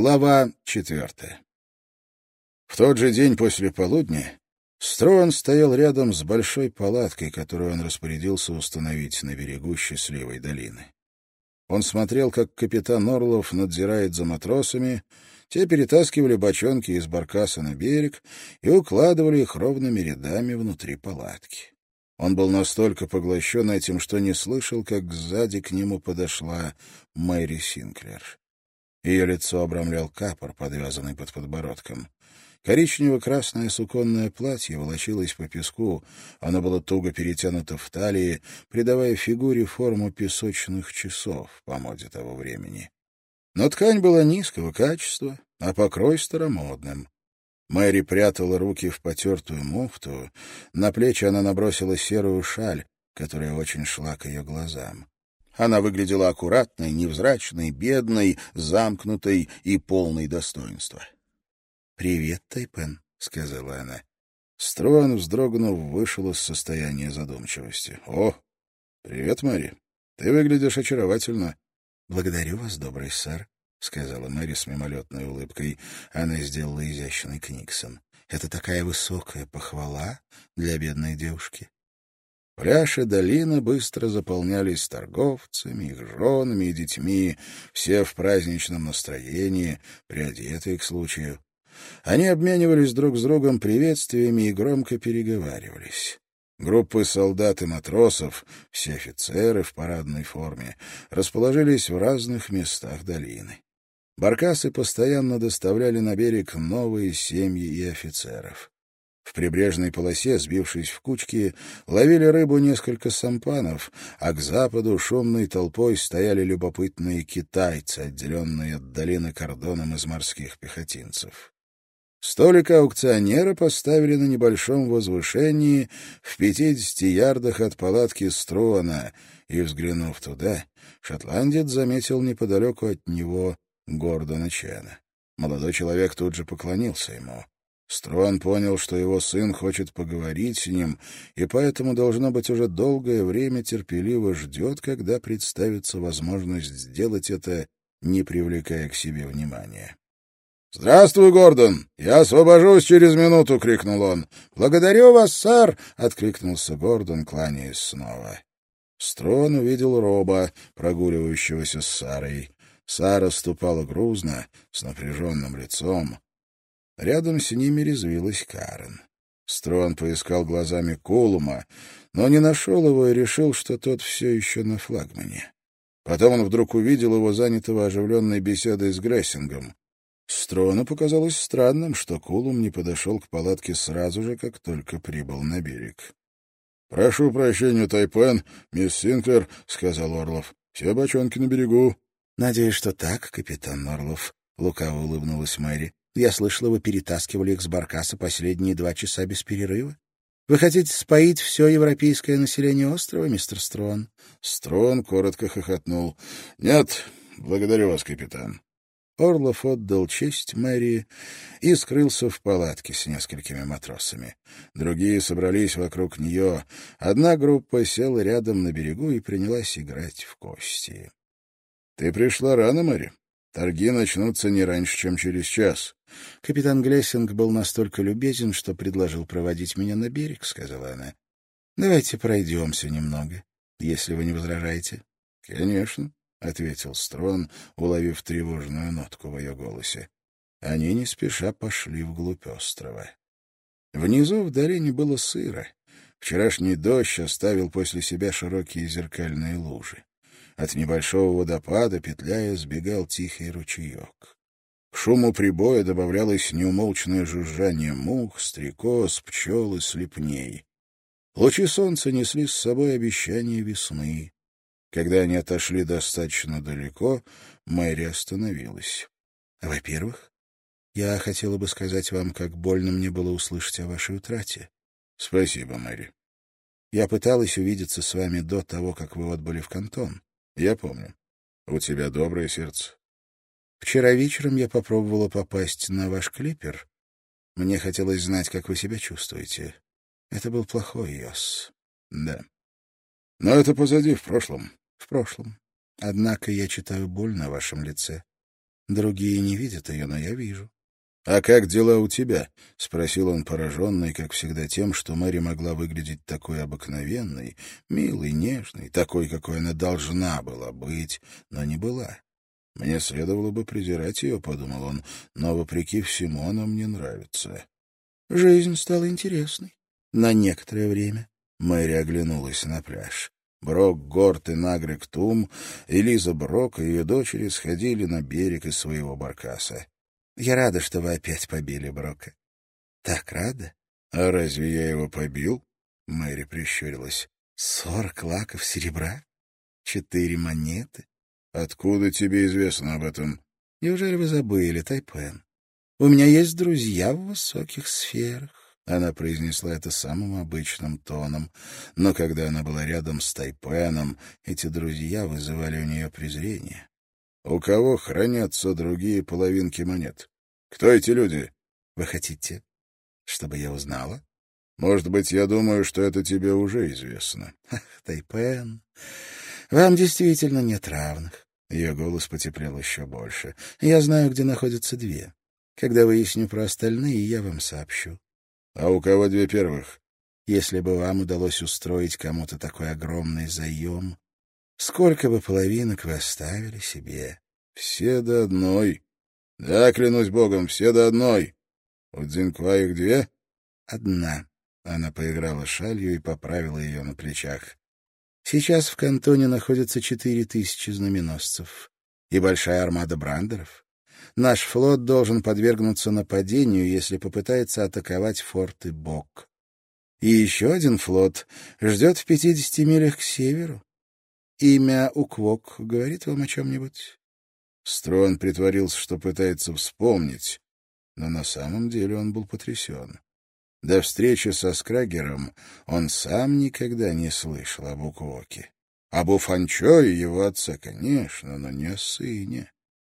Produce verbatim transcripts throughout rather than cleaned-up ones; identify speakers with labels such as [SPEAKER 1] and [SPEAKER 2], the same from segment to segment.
[SPEAKER 1] Глава четвертая. В тот же день после полудня Строан стоял рядом с большой палаткой, которую он распорядился установить на берегу Счастливой долины. Он смотрел, как капитан Орлов надзирает за матросами, те перетаскивали бочонки из баркаса на берег и укладывали их ровными рядами внутри палатки. Он был настолько поглощен этим, что не слышал, как сзади к нему подошла Мэри Синклер. Ее лицо обрамлял капор, подвязанный под подбородком. Коричнево-красное суконное платье волочилось по песку, оно было туго перетянуто в талии, придавая фигуре форму песочных часов по моде того времени. Но ткань была низкого качества, а покрой старомодным. Мэри прятала руки в потертую муфту, на плечи она набросила серую шаль, которая очень шла к ее глазам. Она выглядела аккуратной, невзрачной, бедной, замкнутой и полной достоинства. — Привет, Тайпен, — сказала она. Строан, вздрогнув, вышел из состояния задумчивости. — О, привет, Мэри. Ты выглядишь очаровательно. — Благодарю вас, добрый сэр, — сказала Мэри с мимолетной улыбкой. Она сделала изящный книксон. — Это такая высокая похвала для бедной девушки. Пляж и долина быстро заполнялись торговцами, их женами и детьми, все в праздничном настроении, приодетые к случаю. Они обменивались друг с другом приветствиями и громко переговаривались. Группы солдат и матросов, все офицеры в парадной форме, расположились в разных местах долины. Баркасы постоянно доставляли на берег новые семьи и офицеров. В прибрежной полосе, сбившись в кучки, ловили рыбу несколько сампанов, а к западу шумной толпой стояли любопытные китайцы, отделенные от долины кордоном из морских пехотинцев. Столик аукционера поставили на небольшом возвышении в пятидесяти ярдах от палатки Струана, и, взглянув туда, шотландец заметил неподалеку от него Гордона Чена. Молодой человек тут же поклонился ему. Струан понял, что его сын хочет поговорить с ним, и поэтому, должно быть, уже долгое время терпеливо ждет, когда представится возможность сделать это, не привлекая к себе внимания. — Здравствуй, Гордон! Я освобожусь через минуту! — крикнул он. — Благодарю вас, сэр! — откликнулся Гордон, кланяясь снова. Струан увидел Роба, прогуливающегося с Сарой. Сара ступала грузно, с напряженным лицом. Рядом с ними резвилась Карен. Струан поискал глазами Колума, но не нашел его и решил, что тот все еще на флагмане. Потом он вдруг увидел его занятого оживленной беседой с Грессингом. Струану показалось странным, что Колум не подошел к палатке сразу же, как только прибыл на берег. — Прошу прощения, Тайпен, мисс Синклер, — сказал Орлов. — Все бочонки на берегу. — Надеюсь, что так, капитан Орлов, — лукаво улыбнулась Мэри. Я слышала, вы перетаскивали их с баркаса последние два часа без перерыва. Вы хотите споить все европейское население острова, мистер Струан? Струан коротко хохотнул. — Нет, благодарю вас, капитан. Орлов отдал честь Мэри и скрылся в палатке с несколькими матросами. Другие собрались вокруг нее. Одна группа села рядом на берегу и принялась играть в кости. — Ты пришла рано, Мэри? Торги начнутся не раньше, чем через час. — Капитан Глессинг был настолько любезен, что предложил проводить меня на берег, — сказала она. — Давайте пройдемся немного, если вы не возражаете. — Конечно, — ответил Струан, уловив тревожную нотку в ее голосе. Они не спеша пошли вглубь острова. Внизу в долине было сыро. Вчерашний дождь оставил после себя широкие зеркальные лужи. От небольшого водопада, петляя, сбегал тихий ручеек. К шуму прибоя добавлялось неумолчное жужжание мух, стрекоз, пчел и слепней. Лучи солнца несли с собой обещание весны. Когда они отошли достаточно далеко, Мэри остановилась. — Во-первых, я хотела бы сказать вам, как больно мне было услышать о вашей утрате. — Спасибо, Мэри. Я пыталась увидеться с вами до того, как вы отбыли в Кантон. — Я помню. У тебя доброе сердце. Вчера вечером я попробовала попасть на ваш клипер. Мне хотелось знать, как вы себя чувствуете. Это был плохой Йос. Да. Но это позади, в прошлом. В прошлом. Однако я читаю боль на вашем лице. Другие не видят ее, но я вижу. — А как дела у тебя? — спросил он, пораженный, как всегда, тем, что Мэри могла выглядеть такой обыкновенной, милой, нежной, такой, какой она должна была быть, но не была. «Мне следовало бы презирать ее», — подумал он, — «но, вопреки всему, она мне нравится». Жизнь стала интересной. На некоторое время Мэри оглянулась на пляж. Брок Горт и Нагрек Тум, Элиза Брок и ее дочери сходили на берег из своего баркаса. «Я рада, что вы опять побили Брока». «Так рада?» «А разве я его побил?» Мэри прищурилась. «Сорок лаков серебра? Четыре монеты?» «Откуда тебе известно об этом?» «Неужели вы забыли, Тайпен? У меня есть друзья в высоких сферах». Она произнесла это самым обычным тоном, но когда она была рядом с Тайпеном, эти друзья вызывали у нее презрение. «У кого хранятся другие половинки монет? Кто эти люди?» «Вы хотите, чтобы я узнала?» «Может быть, я думаю, что это тебе уже известно». «Ах, Тайпен, вам действительно нет равных». Ее голос потеплел еще больше. «Я знаю, где находятся две. Когда выясню про остальные, я вам сообщу». «А у кого две первых?» «Если бы вам удалось устроить кому-то такой огромный заем, сколько бы половинок вы оставили себе?» «Все до одной. Да, клянусь богом, все до одной. У Дзинква их две?» «Одна». Она поиграла шалью и поправила ее на плечах. «Сейчас в кантоне находится четыре тысячи знаменосцев и большая армада брандеров. Наш флот должен подвергнуться нападению, если попытается атаковать форты Бок. И еще один флот ждет в пятидесяти милях к северу. Имя Уквок говорит вам о чем-нибудь?» Строн притворился, что пытается вспомнить, но на самом деле он был потрясен. До встречи со Скрагером он сам никогда не слышал об Уквоке. Об Уфанчое его отца, конечно, но не о сыне.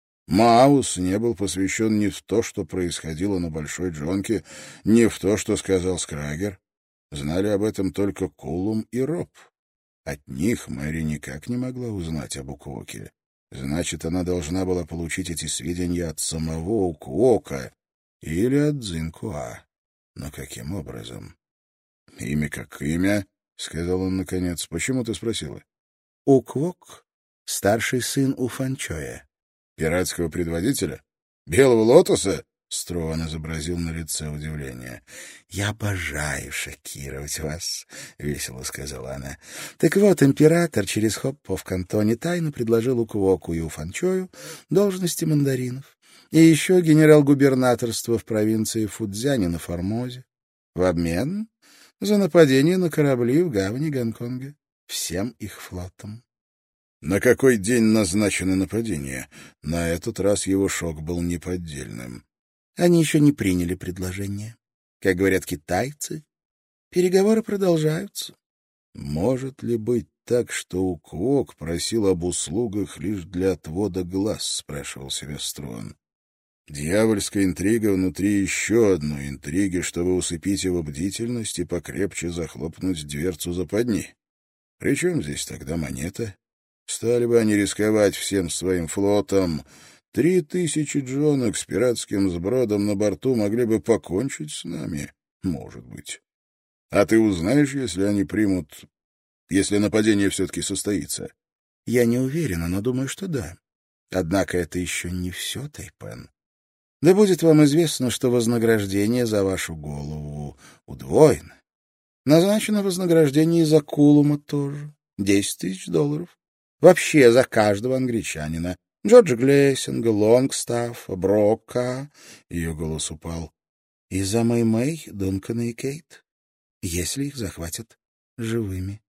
[SPEAKER 1] Маус не был посвящен ни в то, что происходило на Большой Джонке, ни в то, что сказал Скрагер. Знали об этом только Кулум и Роб. От них Мэри никак не могла узнать об Уквоке. Значит, она должна была получить эти сведения от самого Уквока или от Дзинкуа. Но каким образом? — Имя как имя, — сказал он наконец. — Почему ты спросила? — Уквок — старший сын Уфанчоя. — Пиратского предводителя? Белого лотоса? — Струан изобразил на лице удивление. — Я обожаю шокировать вас, — весело сказала она. — Так вот, император через Хоппо в кантоне тайно предложил Уквоку и Уфанчою должности мандаринов. И еще генерал-губернаторство в провинции Фудзяне на Формозе. В обмен за нападение на корабли в гавани Гонконга. Всем их флотом. На какой день назначено нападение? На этот раз его шок был неподдельным. Они еще не приняли предложение. Как говорят китайцы, переговоры продолжаются. Может ли быть так, что Уквок просил об услугах лишь для отвода глаз, спрашивал себя Строн. Дьявольская интрига внутри еще одной интриги, чтобы усыпить его бдительность и покрепче захлопнуть дверцу западни. Причем здесь тогда монета? Стали бы они рисковать всем своим флотом. Три тысячи джонок с пиратским сбродом на борту могли бы покончить с нами. Может быть. А ты узнаешь, если они примут... если нападение все-таки состоится? Я не уверена, но думаю, что да. Однако это еще не все, Тайпен. Да будет вам известно, что вознаграждение за вашу голову удвоено. Назначено вознаграждение и за Кулума тоже. Десять тысяч долларов. Вообще за каждого англичанина. Джорджа Глейсинга, Лонгстаффа, Брока. Ее голос упал. И за Мэй-Мэй, Дункана и Кейт. Если их захватят живыми.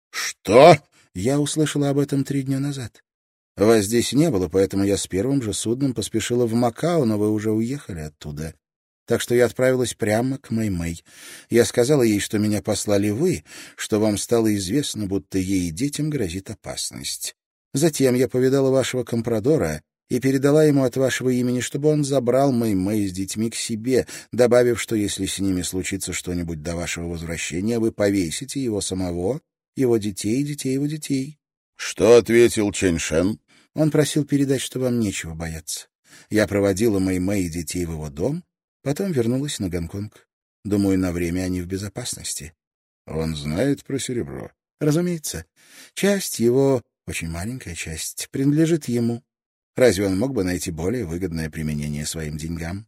[SPEAKER 1] Что? Я услышала об этом три дня назад. Вас здесь не было, поэтому я с первым же судном поспешила в Макао, но вы уже уехали оттуда. Так что я отправилась прямо к Мэй-Мэй. Я сказала ей, что меня послали вы, что вам стало известно, будто ей и детям грозит опасность. Затем я повидала вашего компрадора и передала ему от вашего имени, чтобы он забрал Мэй-Мэй с детьми к себе, добавив, что если с ними случится что-нибудь до вашего возвращения, вы повесите его самого, его детей и детей его детей. — Что ответил Чэнь Шэн? Он просил передать, что вам нечего бояться. Я проводила Мэй-Мэй и детей в его дом, потом вернулась на Гонконг. Думаю, на время они в безопасности. Он знает про серебро? Разумеется. Часть его, очень маленькая часть, принадлежит ему. Разве он мог бы найти более выгодное применение своим деньгам?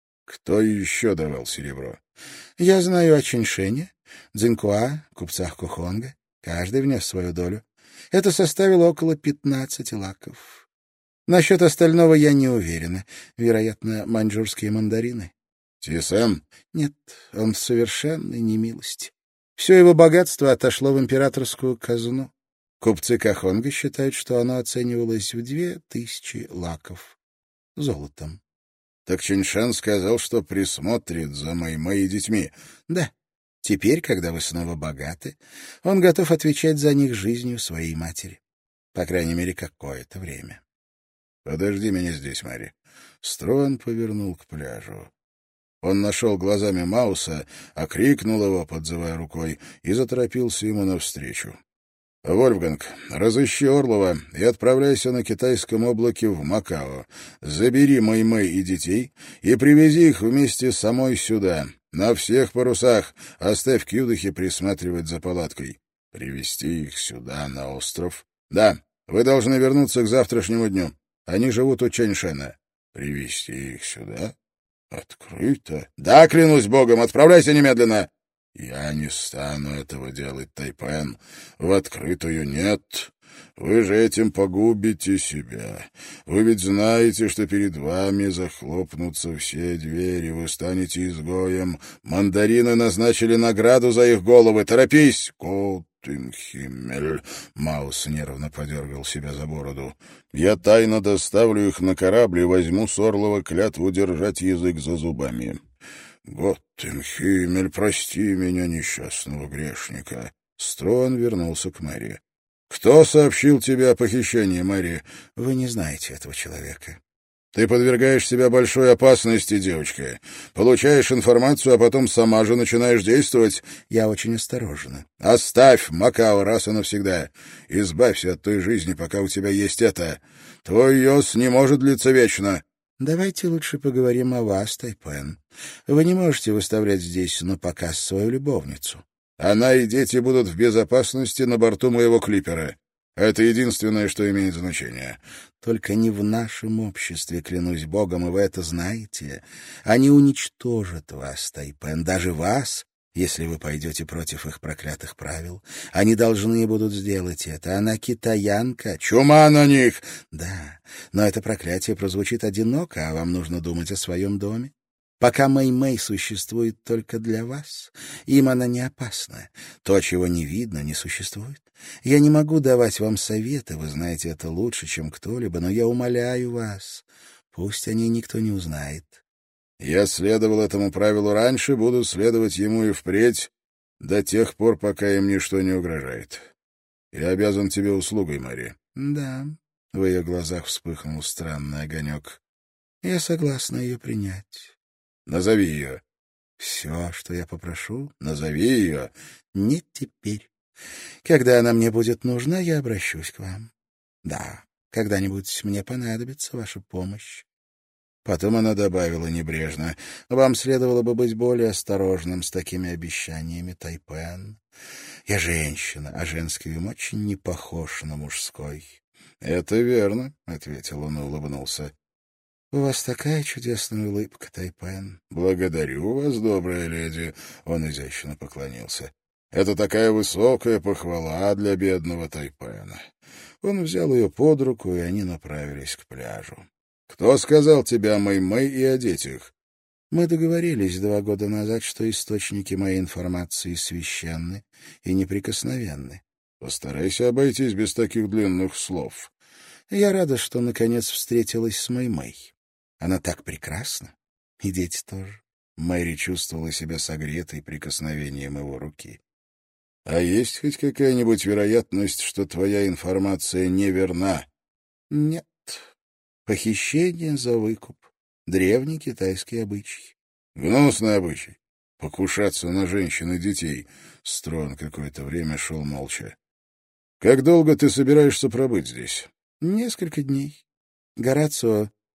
[SPEAKER 1] Кто еще давал серебро? Я знаю о Чиньшене, Цзинькуа, купцах Кохонга. Каждый внес свою долю. Это составило около пятнадцати лаков. Насчет остального я не уверена. Вероятно, маньчжурские мандарины. Тисен? Нет, он в совершенной немилости. Все его богатство отошло в императорскую казну. Купцы Кохонга считают, что оно оценивалось в две тысячи лаков золотом. Так Чиньшен сказал, что присмотрит за Мэй-Мэй и детьми. Да. Теперь, когда вы снова богаты, он готов отвечать за них жизнью своей матери. По крайней мере, какое-то время. Подожди меня здесь, Мэри. Строн повернул к пляжу. Он нашел глазами Мауса, окрикнул его, подзывая рукой, и заторопился ему навстречу. «Вольфганг, разыщи Орлова и отправляйся на китайском облаке в Макао. Забери Мэй-Мэй и детей и привези их вместе самой сюда. На всех парусах. Оставь Кьюдахи присматривать за палаткой. Привезти их сюда, на остров? Да, вы должны вернуться к завтрашнему дню. Они живут у Чиньшена. Привезти их сюда? Открыто? Да, клянусь богом, отправляйся немедленно!» «Я не стану этого делать, Тайпен. В открытую нет. Вы же этим погубите себя. Вы ведь знаете, что перед вами захлопнутся все двери, вы станете изгоем. Мандарины назначили награду за их головы. Торопись!» «Коттенхиммель!» Маус нервно подергал себя за бороду. «Я тайно доставлю их на корабль и возьму с Орлова клятву держать язык за зубами». «Готтенхиммель, прости меня, несчастного грешника». Строн вернулся к Мэри. «Кто сообщил тебе о похищении, Мэри?» «Вы не знаете этого человека». «Ты подвергаешь себя большой опасности, девочка. Получаешь информацию, а потом сама же начинаешь действовать». «Я очень осторожна». «Оставь Макао раз и навсегда. Избавься от той жизни, пока у тебя есть это. Твой йос не может длиться вечно». «Давайте лучше поговорим о вас, Тайпен. Вы не можете выставлять здесь на показ свою любовницу. Она и дети будут в безопасности на борту моего клипера. Это единственное, что имеет значение. Только не в нашем обществе, клянусь богом, и вы это знаете. Они уничтожат вас, Тайпен, даже вас, если вы пойдете против их проклятых правил. Они должны будут сделать это. Она китаянка. Чума на них! Да, но это проклятие прозвучит одиноко, а вам нужно думать о своем доме. Пока Мэй-Мэй существует только для вас, им она не опасна. То, чего не видно, не существует. Я не могу давать вам советы, вы знаете это лучше, чем кто-либо, но я умоляю вас, пусть о ней никто не узнает. Я следовал этому правилу раньше, буду следовать ему и впредь, до тех пор, пока им ничто не угрожает. Я обязан тебе услугой, Мэри. Да, в ее глазах вспыхнул странный огонек. Я согласна ее принять. Назови ее. Все, что я попрошу, назови ее. Не теперь. Когда она мне будет нужна, я обращусь к вам. Да, когда-нибудь мне понадобится ваша помощь. Потом она добавила небрежно: «Вам следовало бы быть более осторожным с такими обещаниями, Тайпен. Я женщина, а женский ум очень не похож на мужской». «Это верно», — ответил он и улыбнулся. «У вас такая чудесная улыбка, Тайпен». «Благодарю вас, добрая леди», — он изящно поклонился. «Это такая высокая похвала для бедного Тайпена». Он взял ее под руку, и они направились к пляжу. «Кто сказал тебе о Мэй-Мэй и о детях?» «Мы договорились два года назад, что источники моей информации священны и неприкосновенны». «Постарайся обойтись без таких длинных слов». «Я рада, что наконец встретилась с Мэй-Мэй. Она так прекрасна, и дети тоже». Мэри чувствовала себя согретой прикосновением его руки. «А есть хоть какая-нибудь вероятность, что твоя информация неверна?» «Нет. Похищение за выкуп. Древний китайский обычай». «Гнусный обычай. Покушаться на женщин и детей». Строн какое-то время шел молча. «Как долго ты собираешься пробыть здесь?» «Несколько дней. Горацио,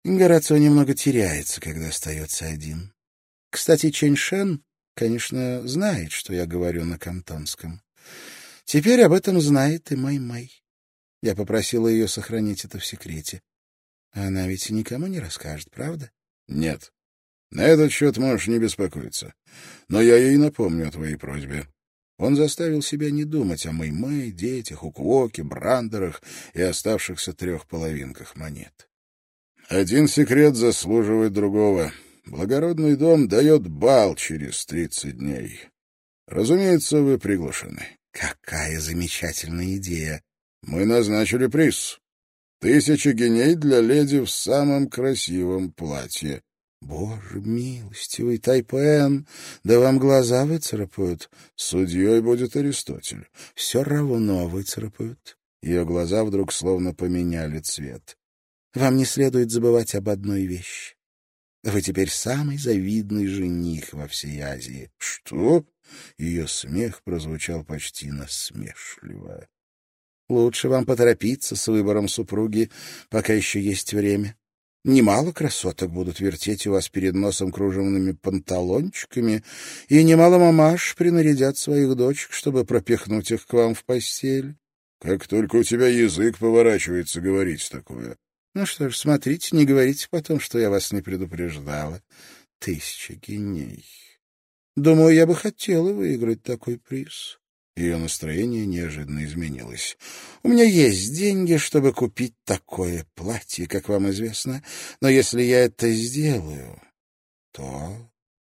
[SPEAKER 1] Горацио немного теряется, когда остается один. Кстати, Чэнь Шэн, конечно, знает, что я говорю на кантонском. Теперь об этом знает и Мэй-Мэй. Я попросила ее сохранить это в секрете. Она ведь никому не расскажет, правда? — Нет. На этот счет можешь не беспокоиться. Но я ей напомню о твоей просьбе. Он заставил себя не думать о Мэй-Мэй, детях, Уквоке, Брандерах и оставшихся трех половинках монет. Один секрет заслуживает другого. Благородный дом дает бал через тридцать дней. Разумеется, вы приглашены. Какая замечательная идея! Мы назначили приз. Тысяча геней для леди в самом красивом платье. Боже милостивый, Тайпен, да вам глаза выцарапают. Судьей будет Аристотель. Все равно выцарапают. Ее глаза вдруг словно поменяли цвет. Вам не следует забывать об одной вещи. Вы теперь самый завидный жених во всей Азии. Что? Ее смех прозвучал почти насмешливо. Лучше вам поторопиться с выбором супруги, пока еще есть время. Немало красоток будут вертеть у вас перед носом кружевными панталончиками, и немало мамаш принарядят своих дочек, чтобы пропихнуть их к вам в постель. Как только у тебя язык поворачивается говорить такое. Ну что ж, смотрите, не говорите потом, что я вас не предупреждала. Тысяча геней. Думаю, я бы хотела выиграть такой приз. Ее настроение неожиданно изменилось. У меня есть деньги, чтобы купить такое платье, как вам известно, но если я это сделаю, то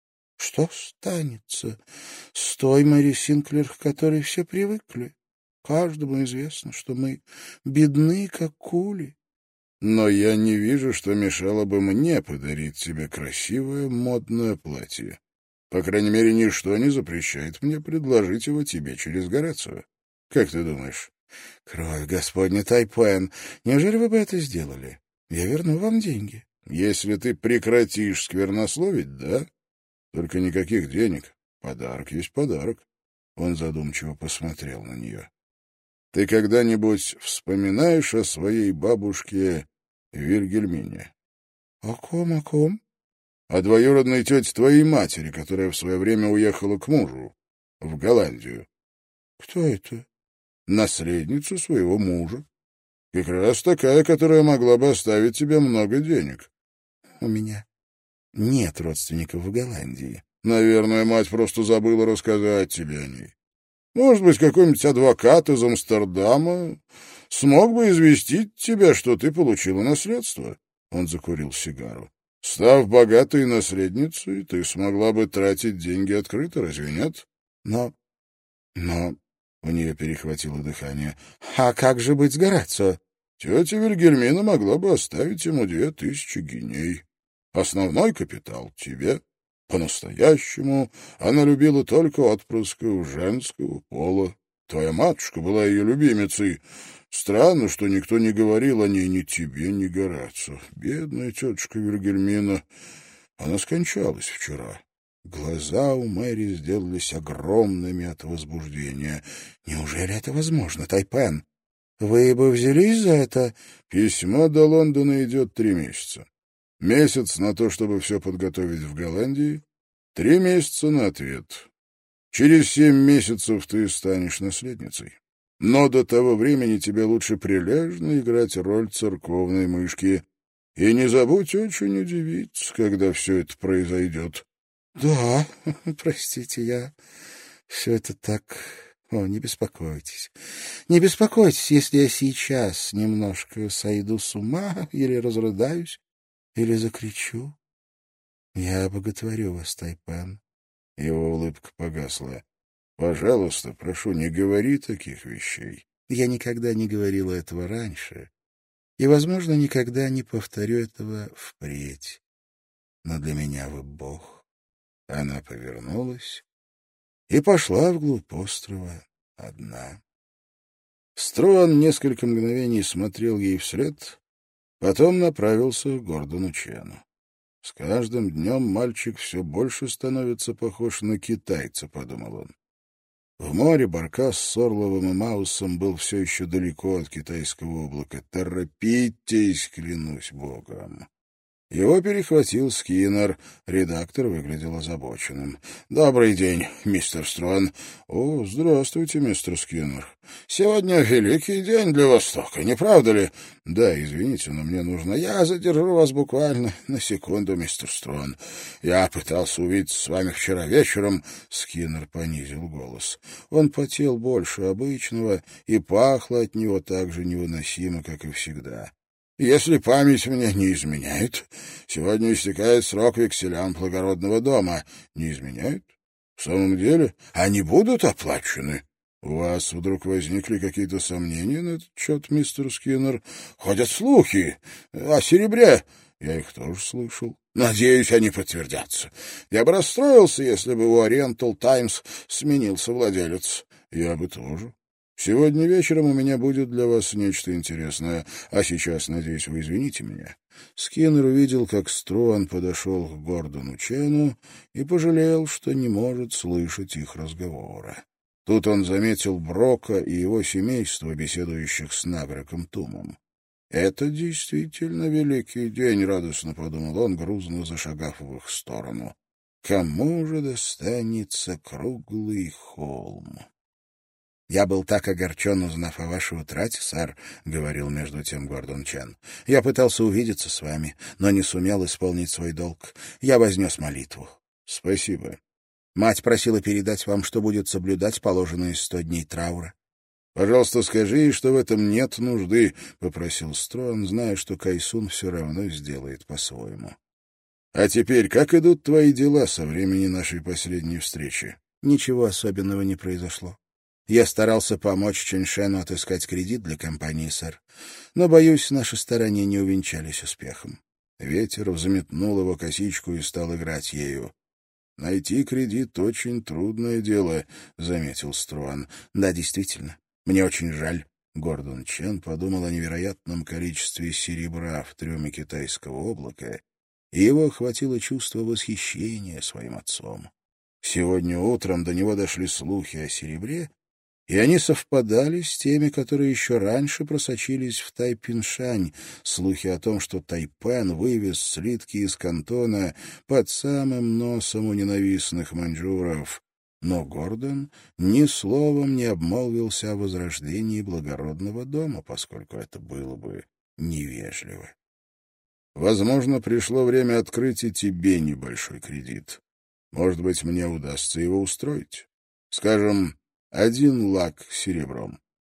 [SPEAKER 1] что станется с той Мэри Синклер, к которой все привыкли? Каждому известно, что мы бедны, как кули. Но я не вижу, что мешало бы мне подарить тебе красивое модное платье. По крайней мере, ничто не запрещает мне предложить его тебе через Горацио. Как ты думаешь? Кровь Господня, Тайпен, неужели вы бы это сделали? Я верну вам деньги. Если ты прекратишь сквернословить, да? Только никаких денег. Подарок есть подарок. Он задумчиво посмотрел на нее. Ты когда-нибудь вспоминаешь о своей бабушке Вильгельмине? О ком, о ком? О двоюродной тете твоей матери, которая в свое время уехала к мужу в Голландию. Кто это? Наследница своего мужа. Как раз такая, которая могла бы оставить тебе много денег. У меня нет родственников в Голландии. Наверное, мать просто забыла рассказать тебе о ней. Может быть, какой-нибудь адвокат из Амстердама смог бы известить тебя, что ты получила наследство. Он закурил сигару. Став богатой наследницей, ты смогла бы тратить деньги открыто, разве нет? Но... но... У нее перехватило дыхание. А как же быть с Горацио? Тетя Вильгельмина могла бы оставить ему две тысячи гиней. Основной капитал тебе. По-настоящему она любила только отпрысков женского пола. Твоя матушка была ее любимицей. Странно, что никто не говорил о ней ни тебе, ни Горацио. Бедная тетушка Вильгельмина. Она скончалась вчера. Глаза у Мэри сделались огромными от возбуждения. Неужели это возможно, Тайпен? Вы бы взялись за это? Письмо до Лондона идет три месяца. Месяц на то, чтобы все подготовить в Голландии. Три месяца на ответ. Через семь месяцев ты станешь наследницей. Но до того времени тебе лучше прилежно играть роль церковной мышки. И не забудь очень удивиться, когда все это произойдет. — Да, простите, я все это так... О, не беспокойтесь. Не беспокойтесь, если я сейчас немножко сойду с ума или разрыдаюсь, или закричу. Я боготворю вас, Тайпен. Его улыбка погасла. Пожалуйста, прошу, не говори таких вещей. Я никогда не говорила этого раньше, и, возможно, никогда не повторю этого впредь. Но для меня вы Бог. Она повернулась и пошла вглубь острова одна. Струан несколько мгновений смотрел ей вслед, потом направился к Гордону Чену. С каждым днем мальчик все больше становится похож на китайца, — подумал он. В море Баркас с Орловым и Маусом был все еще далеко от китайского облака. Торопитесь, клянусь богом. Его перехватил Скиннер. Редактор выглядел озабоченным. «Добрый день, мистер Строн». «О, здравствуйте, мистер Скиннер. Сегодня великий день для Востока, не правда ли?» «Да, извините, но мне нужно. Я задержу вас буквально на секунду, мистер Строн. Я пытался увидеться с вами вчера вечером». Скиннер понизил голос. Он потел больше обычного, и пахло от него так же невыносимо, как и всегда. «Если память мне не изменяет, сегодня истекает срок векселям благородного дома». «Не изменяет? В самом деле? Они будут оплачены?» «У вас вдруг возникли какие-то сомнения на этот счет, мистер Скиннер?» «Ходят слухи о серебре». «Я их тоже слышал». «Надеюсь, они подтвердятся. Я бы расстроился, если бы у Oriental Times сменился владелец». «Я бы тоже». «Сегодня вечером у меня будет для вас нечто интересное, а сейчас, надеюсь, вы извините меня». Скиннер увидел, как Строн подошел к Гордону Чену и пожалел, что не может слышать их разговора. Тут он заметил Брока и его семейство, беседующих с Нагреком Тумом. «Это действительно великий день», — радостно подумал он, грузно зашагав в их сторону. «Кому же достанется круглый холм?» «Я был так огорчен, узнав о вашей утрате, сэр», — говорил между тем Гордон Чен. «Я пытался увидеться с вами, но не сумел исполнить свой долг. Я вознес молитву». «Спасибо». «Мать просила передать вам, что будет соблюдать положенные сто дней траура». «Пожалуйста, скажи ей, что в этом нет нужды», — попросил Строн, зная, что Кайсун все равно сделает по-своему. «А теперь, как идут твои дела со времени нашей последней встречи?» «Ничего особенного не произошло. Я старался помочь Чэньшену отыскать кредит для компании, сэр. Но, боюсь, наши старания не увенчались успехом». Ветер взметнул его косичку и стал играть ею. «Найти кредит — очень трудное дело», — заметил Струан. «Да, действительно. Мне очень жаль». Гордон Чен подумал о невероятном количестве серебра в трюме китайского облака, и его охватило чувство восхищения своим отцом. Сегодня утром до него дошли слухи о серебре, и они совпадали с теми, которые еще раньше просочились в Тайпиншань, слухи о том, что Тайпен вывез слитки из Кантона под самым носом у ненавистных маньчжуров. Но Гордон ни словом не обмолвился о возрождении благородного дома, поскольку это было бы невежливо. «Возможно, пришло время открыть и тебе небольшой кредит. Может быть, мне удастся его устроить. Скажем, один лак серебром».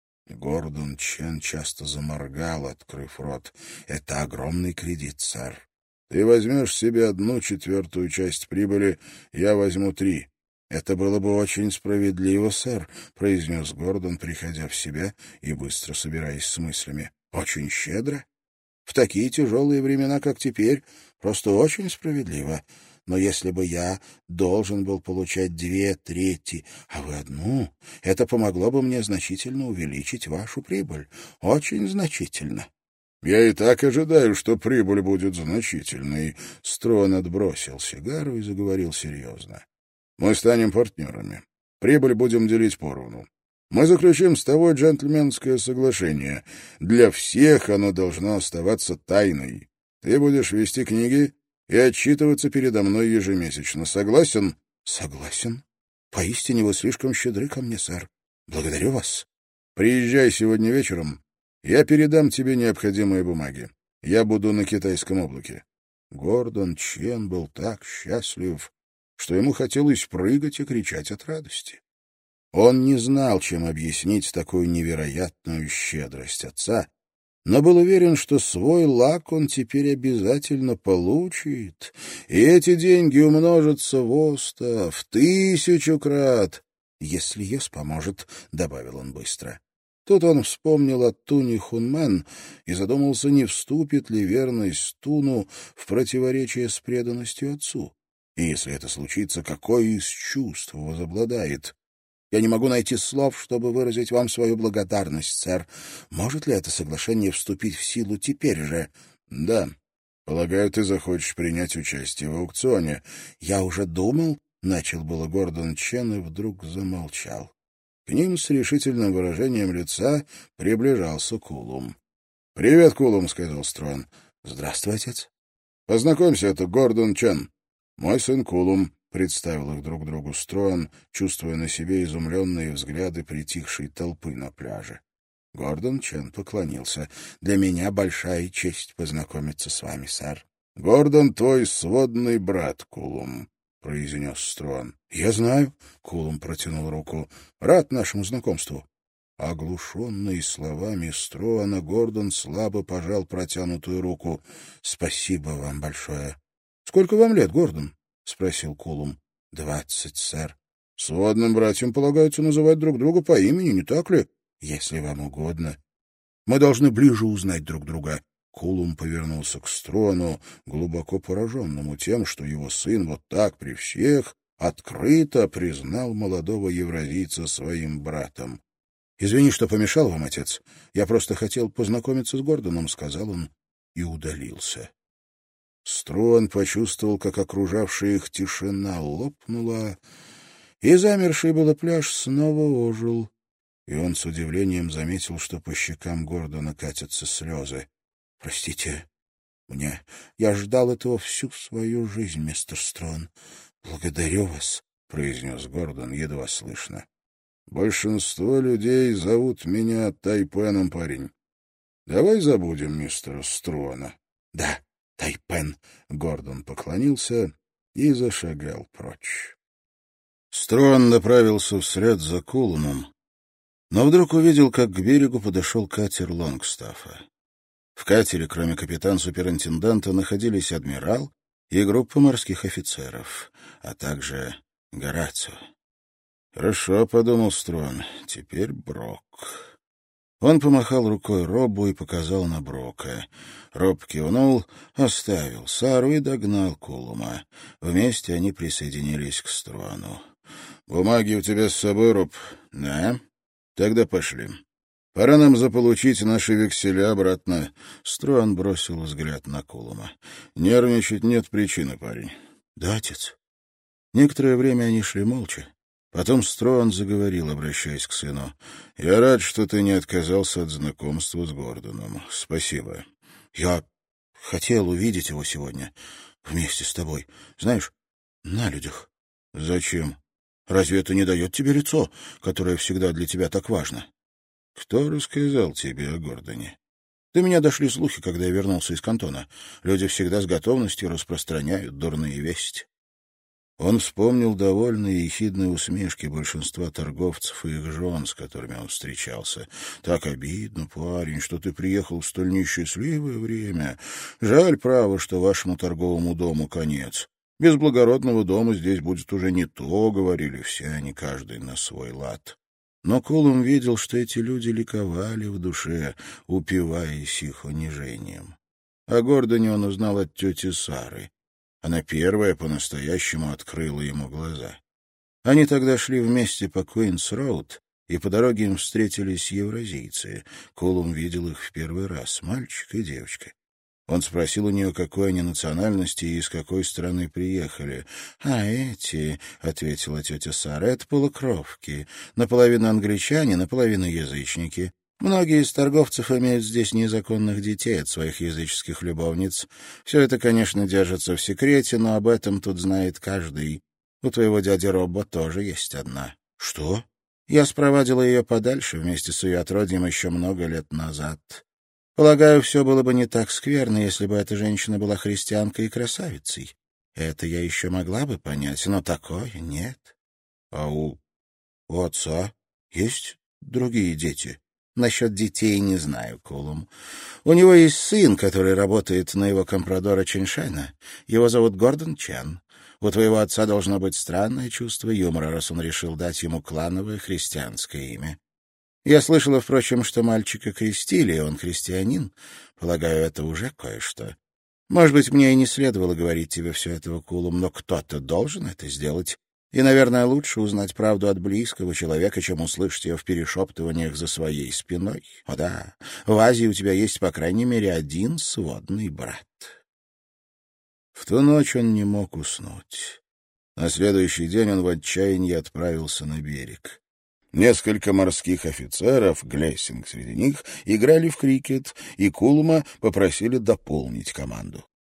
[SPEAKER 1] Гордон Чен часто заморгал, открыв рот. «Это огромный кредит, сэр. Ты возьмешь себе одну четвертую часть прибыли, я возьму три». «Это было бы очень справедливо, сэр», — произнес Гордон, приходя в себя и быстро собираясь с мыслями. «Очень щедро. В такие тяжелые времена, как теперь, просто очень справедливо. Но если бы я должен был получать две трети, а вы одну, это помогло бы мне значительно увеличить вашу прибыль. Очень значительно». «Я и так ожидаю, что прибыль будет значительной». Строн отбросил сигару и заговорил серьезно. «Мы станем партнерами. Прибыль будем делить поровну. Мы заключим с тобой джентльменское соглашение. Для всех оно должно оставаться тайной. Ты будешь вести книги и отчитываться передо мной ежемесячно. Согласен?» «Согласен. Поистине вы слишком щедры ко мне, сэр. Благодарю вас». «Приезжай сегодня вечером. Я передам тебе необходимые бумаги. Я буду на китайском облаке». Гордон Чен был так счастлив, что ему хотелось прыгать и кричать от радости. Он не знал, чем объяснить такую невероятную щедрость отца, но был уверен, что свой лак он теперь обязательно получит, и эти деньги умножатся в оста, в тысячу крат. «Если Йос поможет», — добавил он быстро. Тут он вспомнил о Туне Хунмен и задумался, не вступит ли верность Туну в противоречие с преданностью отцу. И если это случится, какое из чувств возобладает? «Я не могу найти слов, чтобы выразить вам свою благодарность, сэр. Может ли это соглашение вступить в силу теперь же?» «Да. Полагаю, ты захочешь принять участие в аукционе». «Я уже думал», — начал было Гордон Чен и вдруг замолчал. К ним с решительным выражением лица приближался Кулум. «Привет, Кулум», — сказал Строн. «Здравствуй, отец». Познакомься, это Гордон Чен. Мой сын Кулум», — представил их друг другу Строан, чувствуя на себе изумленные взгляды притихшей толпы на пляже. Гордон Чен поклонился. «Для меня большая честь познакомиться с вами, сэр». «Гордон твой сводный брат, Кулум», — произнес Строан. «Я знаю», — Кулум протянул руку. «Рад нашему знакомству». Оглушенный словами Строана, Гордон слабо пожал протянутую руку. «Спасибо вам большое». «Сколько вам лет, Гордон?» — спросил Кулум. «Двадцать, сэр». «Сводным братьям полагается называть друг друга по имени, не так ли?» «Если вам угодно». «Мы должны ближе узнать друг друга». Кулум повернулся к Строану, глубоко пораженному тем, что его сын вот так при всех открыто признал молодого евразийца своим братом. «Извини, что помешал вам, отец. Я просто хотел познакомиться с Гордоном», — сказал он и удалился. Строан почувствовал, как окружавшая их тишина лопнула, и замерший было пляж снова ожил, и он с удивлением заметил, что по щекам Гордона катятся слезы. «Простите мне. Я ждал этого всю свою жизнь, мистер Строан. Благодарю вас», — произнес Гордон едва слышно. «Большинство людей зовут меня Тайпеном, парень. Давай забудем мистера Строана». «Да, Тайпен», — Гордон поклонился и зашагал прочь. Строан направился вслед за Кулумом, но вдруг увидел, как к берегу подошел катер Лонгстаффа. В катере, кроме капитан-суперинтенданта, находились адмирал и группа морских офицеров, а также Горацио. «Хорошо», — подумал Строан, — «теперь Брок». Он помахал рукой Роббу и показал на Брока. Роб кивнул, оставил Сару и догнал Кулума. Вместе они присоединились к Строану. «Бумаги у тебя с собой, Роб?» «Да». «Тогда пошли. Пора нам заполучить наши векселя обратно». Строан бросил взгляд на Кулума. «Нервничать нет причины, парень». «Да, отец». Некоторое время они шли молча. Потом Строан заговорил, обращаясь к сыну. «Я рад, что ты не отказался от знакомства с Гордоном. Спасибо». «Я хотел увидеть его сегодня вместе с тобой. Знаешь, на людях». «Зачем? Разве это не дает тебе лицо, которое всегда для тебя так важно?» «Кто рассказал тебе о Гордоне?» «До меня дошли слухи, когда я вернулся из Кантона. Люди всегда с готовностью распространяют дурные вести». Он вспомнил довольные и ехидные усмешки большинства торговцев и их жен, с которыми он встречался. «Так обидно, парень, что ты приехал в столь несчастливое время. Жаль, право, что вашему торговому дому конец. Без благородного дома здесь будет уже не то», — говорили все они, каждый на свой лад. Но Кулум видел, что эти люди ликовали в душе, упиваясь их унижением. О Гордоне он узнал от тети Сары. Она первая по-настоящему открыла ему глаза. Они тогда шли вместе по Куинс-Роуд, и по дороге им встретились евразийцы. Кулум видел их в первый раз, мальчик и девочка. Он спросил у нее, какой они национальности и из какой страны приехали. «А эти, — ответила тетя Сара, — это полукровки, наполовину англичане, наполовину язычники. Многие из торговцев имеют здесь незаконных детей от своих языческих любовниц. Все это, конечно, держится в секрете, но об этом тут знает каждый. У твоего дяди Робба тоже есть одна». «Что?» «Я спровадила ее подальше вместе с ее отродьем еще много лет назад. Полагаю, все было бы не так скверно, если бы эта женщина была христианкой и красавицей. Это я еще могла бы понять, но такое нет». «А у, у отца есть другие дети?» «Насчет детей не знаю, Кулум. У него есть сын, который работает на его компрадора Чиншайна. Его зовут Гордон Чен. У твоего отца должно быть странное чувство юмора, раз он решил дать ему клановое христианское имя. Я слышала, впрочем, что мальчика крестили, и он христианин. Полагаю, это уже кое-что. Может быть, мне и не следовало говорить тебе все этого, Кулум, но кто-то должен это сделать. И, наверное, лучше узнать правду от близкого человека, чем услышать ее в перешептываниях за своей спиной. О да, в Азии у тебя есть, по крайней мере, один сводный брат». В ту ночь он не мог уснуть. На следующий день он в отчаянии отправился на берег. Несколько морских офицеров, Глессинг среди них, играли в крикет, и Кулума попросили дополнить команду.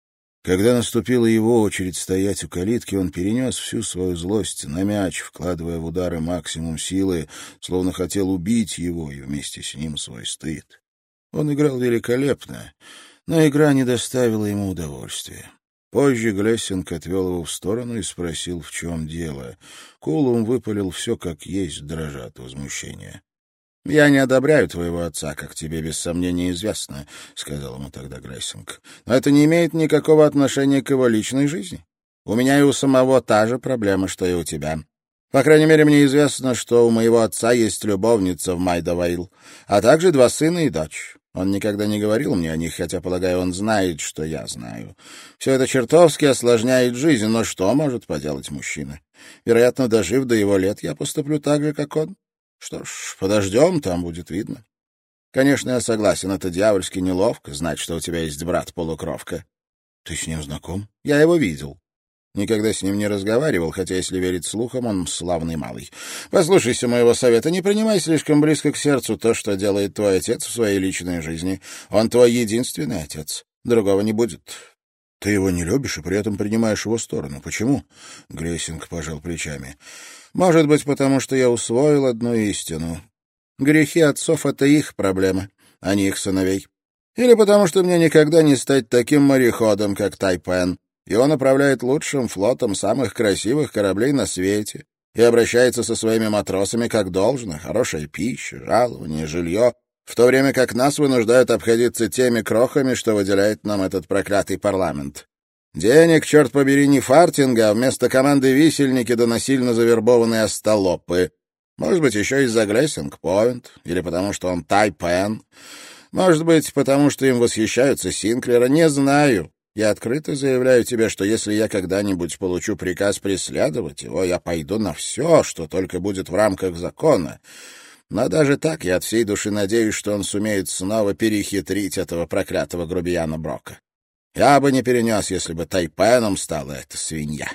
[SPEAKER 1] Когда наступила его очередь стоять у калитки, он перенес всю свою злость на мяч, вкладывая в удары максимум силы, словно хотел убить его и вместе с ним свой стыд. Он играл великолепно, но игра не доставила ему удовольствия. Позже Глессинг отвел его в сторону и спросил, в чем дело. Кулум выпалил все как есть, дрожа от возмущения. «Я не одобряю твоего отца, как тебе без сомнения известно», — сказал ему тогда Глессинг. «Но это не имеет никакого отношения к его личной жизни. У меня и у самого та же проблема, что и у тебя. По крайней мере, мне известно, что у моего отца есть любовница в Майдавейл, а также два сына и дочь. Он никогда не говорил мне о них, хотя, полагаю, он знает, что я знаю. Все это чертовски осложняет жизнь, но что может поделать мужчина? Вероятно, дожив до его лет, я поступлю так же, как он. Что ж, подождем, там будет видно. Конечно, я согласен, это дьявольски неловко, знать, что у тебя есть брат-полукровка. Ты с ним знаком? Я его видел. Никогда с ним не разговаривал, хотя, если верить слухам, он славный малый. Послушайся моего совета, не принимай слишком близко к сердцу то, что делает твой отец в своей личной жизни. Он твой единственный отец. Другого не будет. Ты его не любишь и при этом принимаешь его сторону. Почему? Глессинг пожал плечами. Может быть, потому что я усвоил одну истину. Грехи отцов — это их проблемы, а не их сыновей. Или потому что мне никогда не стать таким мореходом, как Тайпен, и он управляет лучшим флотом самых красивых кораблей на свете и обращается со своими матросами как должно, хорошая пища, жалование, жилье, в то время как нас вынуждают обходиться теми крохами, что выделяет нам этот проклятый парламент. Денег, черт побери, не фартинга, а вместо команды висельники да насильно завербованные остолопы. Может быть, еще из-за Глессинг-Пойнт, или потому что он Тайпен. Может быть, потому что им восхищаются Синклера, не знаю. Я открыто заявляю тебе, что если я когда-нибудь получу приказ преследовать его, я пойду на все, что только будет в рамках закона. Но даже так я от всей души надеюсь, что он сумеет снова перехитрить этого проклятого грубияна Брока. Я бы не перенес, если бы Тайпеном стала эта свинья.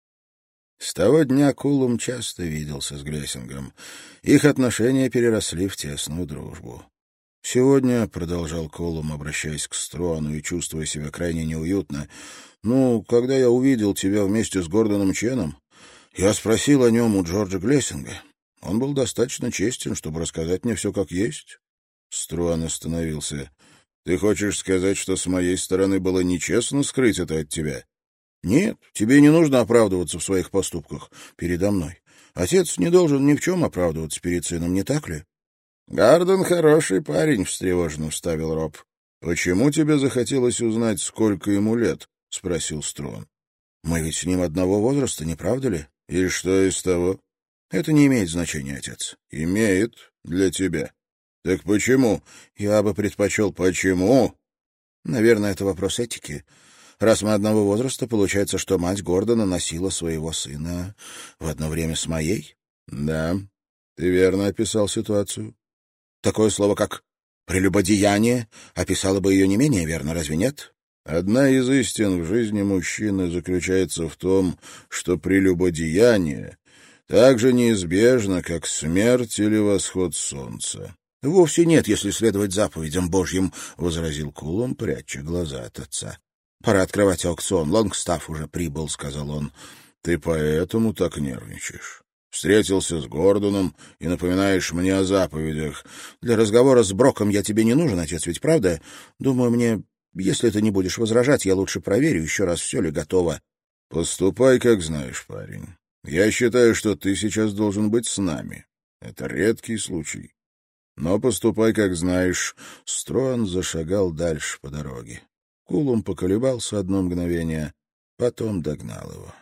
[SPEAKER 1] С того дня Кулум часто виделся с Глессингом. Их отношения переросли в тесную дружбу. «Сегодня», — продолжал Кулум, обращаясь к Струану и чувствуя себя крайне неуютно, «ну, когда я увидел тебя вместе с Гордоном Ченом, я спросил о нем у Джорджа Глессинга. Он был достаточно честен, чтобы рассказать мне все как есть». Струан остановился. «Ты хочешь сказать, что с моей стороны было нечестно скрыть это от тебя?» «Нет, тебе не нужно оправдываться в своих поступках передо мной. Отец не должен ни в чем оправдываться перед сыном, не так ли?» «Гарден хороший парень», — встревоженно вставил Роб. «Почему тебе захотелось узнать, сколько ему лет?» — спросил Струан. «Мы ведь с ним одного возраста, не правда ли?» «И что из того?» «Это не имеет значения, отец». «Имеет для тебя. Так почему?» «Я бы предпочел...» «Почему?» «Наверное, это вопрос этики. Раз мы одного возраста, получается, что мать Гордона носила своего сына в одно время с моей?» «Да, ты верно описал ситуацию». «Такое слово, как «прелюбодеяние», описало бы ее не менее верно, разве нет?» «Одна из истин в жизни мужчины заключается в том, что прелюбодеяние так же неизбежно, как смерть или восход солнца». «Вовсе нет, если следовать заповедям Божьим», — возразил Кулум, пряча глаза от отца. «Пора открывать аукцион. Лонгстафф уже прибыл», — сказал он. «Ты поэтому так нервничаешь? Встретился с Гордоном и напоминаешь мне о заповедях. Для разговора с Броком я тебе не нужен, отец, ведь правда? Думаю, мне, если ты не будешь возражать, я лучше проверю еще раз, все ли готово». «Поступай, как знаешь, парень. Я считаю, что ты сейчас должен быть с нами. Это редкий случай. Но поступай, как знаешь». Струан зашагал дальше по дороге. Кулум поколебался одно мгновение, потом догнал его.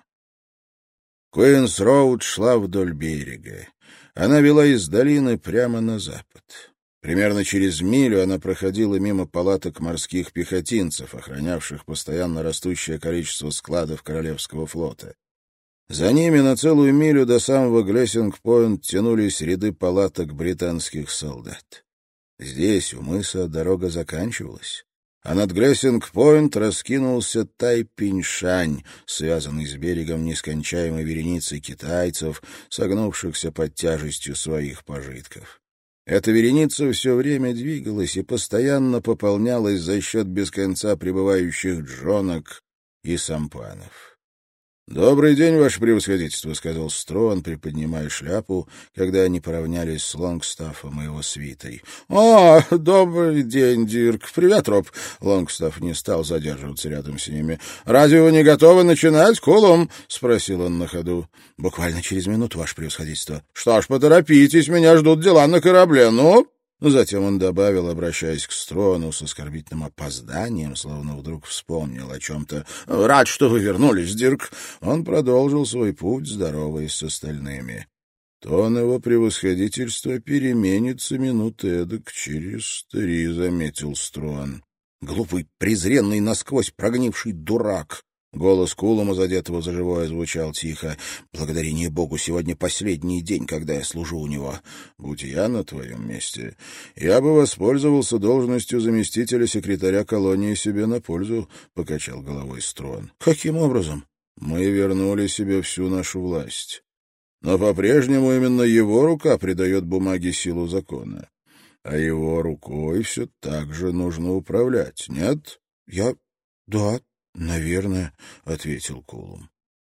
[SPEAKER 1] Куинс-Роуд шла вдоль берега. Она вела из долины прямо на запад. Примерно через милю она проходила мимо палаток морских пехотинцев, охранявших постоянно растущее количество складов Королевского флота. За ними на целую милю до самого Глессинг-Пойнт тянулись ряды палаток британских солдат. Здесь, у мыса, дорога заканчивалась, а над Глессинг-Пойнт раскинулся Тайпинь-Шань, связанный с берегом нескончаемой вереницей китайцев, согнувшихся под тяжестью своих пожитков. Эта вереница все время двигалась и постоянно пополнялась за счет без конца прибывающих джонок, и сампанов. «Добрый день, ваше превосходительство», — сказал Строн, приподнимая шляпу, когда они поравнялись с Лонгстаффом и его свитой. «О, добрый день, Дирк. Привет, Роб». Лонгстафф не стал задерживаться рядом с ними. «Разве вы не готовы начинать, Кулум?» — спросил он на ходу. «Буквально через минуту, ваше превосходительство». «Что ж, поторопитесь, меня ждут дела на корабле. Ну?» Затем он добавил, обращаясь к Строну с оскорбительным опозданием, словно вдруг вспомнил о чем-то. «Рад, что вы вернулись, Дирк». Он продолжил свой путь, здороваясь с остальными. «Тон его превосходительства переменится минут эдак через три», — заметил Строн. «Глупый, презренный, насквозь прогнивший дурак». Голос Кулума, задетого за живое, звучал тихо. «Благодарение Богу, сегодня последний день, когда я служу у него. Будь я на твоем месте, я бы воспользовался должностью заместителя секретаря колонии себе на пользу», — покачал головой Строн. «Каким образом?» «Мы вернули себе всю нашу власть. Но по-прежнему именно его рука придает бумаге силу закона. А его рукой все так же нужно управлять, нет?» «Я... да...» «Наверное», — ответил Кулум.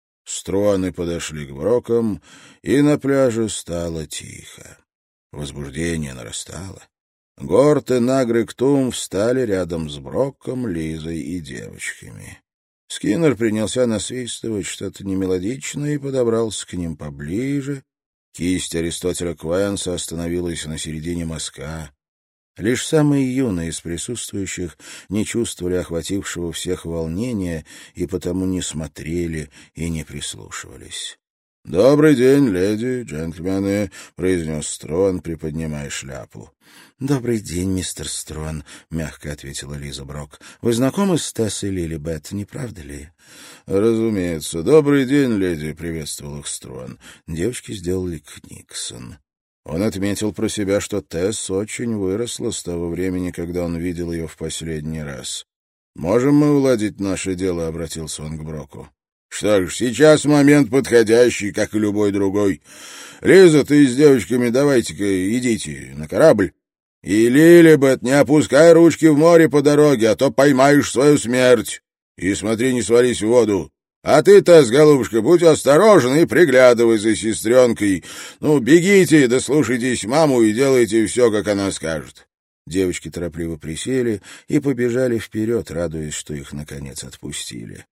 [SPEAKER 1] Струаны подошли к Брокам, и на пляже стало тихо. Возбуждение нарастало. Горт и Нагрик Тум встали рядом с Броком, Лизой и девочками. Скиннер принялся насвистывать что-то немелодичное и подобрался к ним поближе. Кисть Аристотеля Квенса остановилась на середине мазка. Лишь самые юные из присутствующих не чувствовали охватившего всех волнения и потому не смотрели и не прислушивались. «Добрый день, леди, джентльмены», — произнес Строн, приподнимая шляпу. «Добрый день, мистер Строн», — мягко ответила Лиза Брок. «Вы знакомы с Тессой Лилибет, не правда ли?» «Разумеется. Добрый день, леди», — приветствовал их Строн. Девочки сделали книксон. Он отметил про себя, что Тесс очень выросла с того времени, когда он видел ее в последний раз. «Можем мы уладить наше дело?» — обратился он к Броку. «Что ж, сейчас момент подходящий, как и любой другой. Лиза, ты с девочками давайте-ка идите на корабль. И, Лилибет, не опускай ручки в море по дороге, а то поймаешь свою смерть. И смотри, не свались в воду. А ты, Тесс, голубушка, будь осторожен и приглядывай за сестренкой. Ну, бегите, да слушайтесь маму и делайте все, как она скажет». Девочки торопливо присели и побежали вперед, радуясь, что их, наконец, отпустили.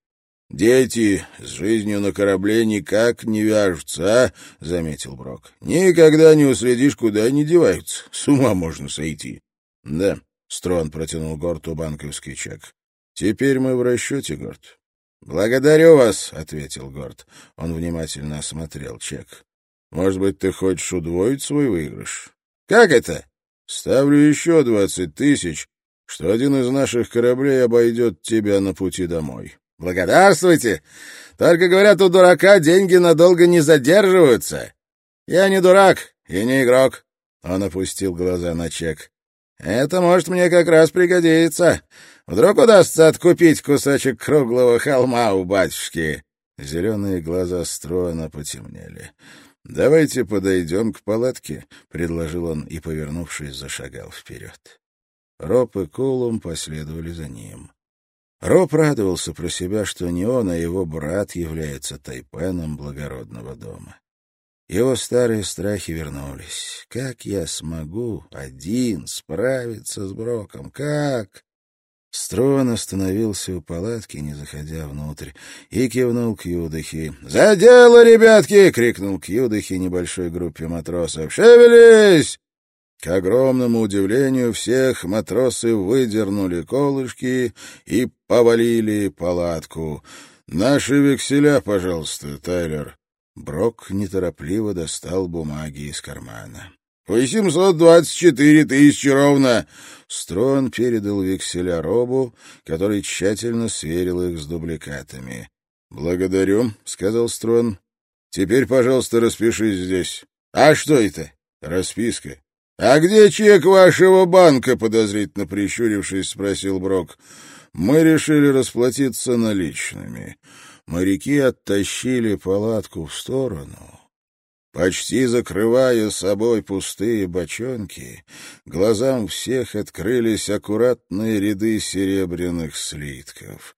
[SPEAKER 1] «Дети с жизнью на корабле никак не вяжутся, а?» — заметил Брок. «Никогда не уследишь, куда они деваются. С ума можно сойти». «Да», — Строн протянул Горту банковский чек. «Теперь мы в расчете, Горт». «Благодарю вас», — ответил Горт. Он внимательно осмотрел чек. «Может быть, ты хочешь удвоить свой выигрыш?» «Как это?» «Ставлю еще двадцать тысяч, что один из наших кораблей обойдет тебя на пути домой». «Благодарствуйте! Только, говорят, у дурака деньги надолго не задерживаются. Я не дурак и не игрок». Он опустил глаза на чек. «Это может мне как раз пригодиться. Вдруг удастся откупить кусочек круглого холма у батюшки». Зеленые глаза Строна потемнели. «Давайте подойдем к палатке», — предложил он и, повернувшись, зашагал вперед. Роб и Кулум последовали за ним. Роб радовался про себя, что не он, а его брат является тайпеном благородного дома. Его старые страхи вернулись. Как я смогу один справиться с Броком? Как? Строн остановился у палатки, не заходя внутрь, и кивнул к Юдахе. «За дело, ребятки!» — крикнул к Юдахе небольшой группе матросов. «Шевелись!» К огромному удивлению всех матросы выдернули колышки и повалили палатку. «Наши векселя, пожалуйста, Тайлер». Брок неторопливо достал бумаги из кармана. «Восемьсот двадцать четыре тысячи ровно!» Строн передал векселя Робу, который тщательно сверил их с дубликатами. «Благодарю», — сказал Строн. «Теперь, пожалуйста, распишись здесь». «А что это?» «Расписка». «А где чек вашего банка?» — подозрительно прищурившись, спросил Брок. «Мы решили расплатиться наличными». Моряки оттащили палатку в сторону. Почти закрывая собой пустые бочонки, глазам всех открылись аккуратные ряды серебряных слитков.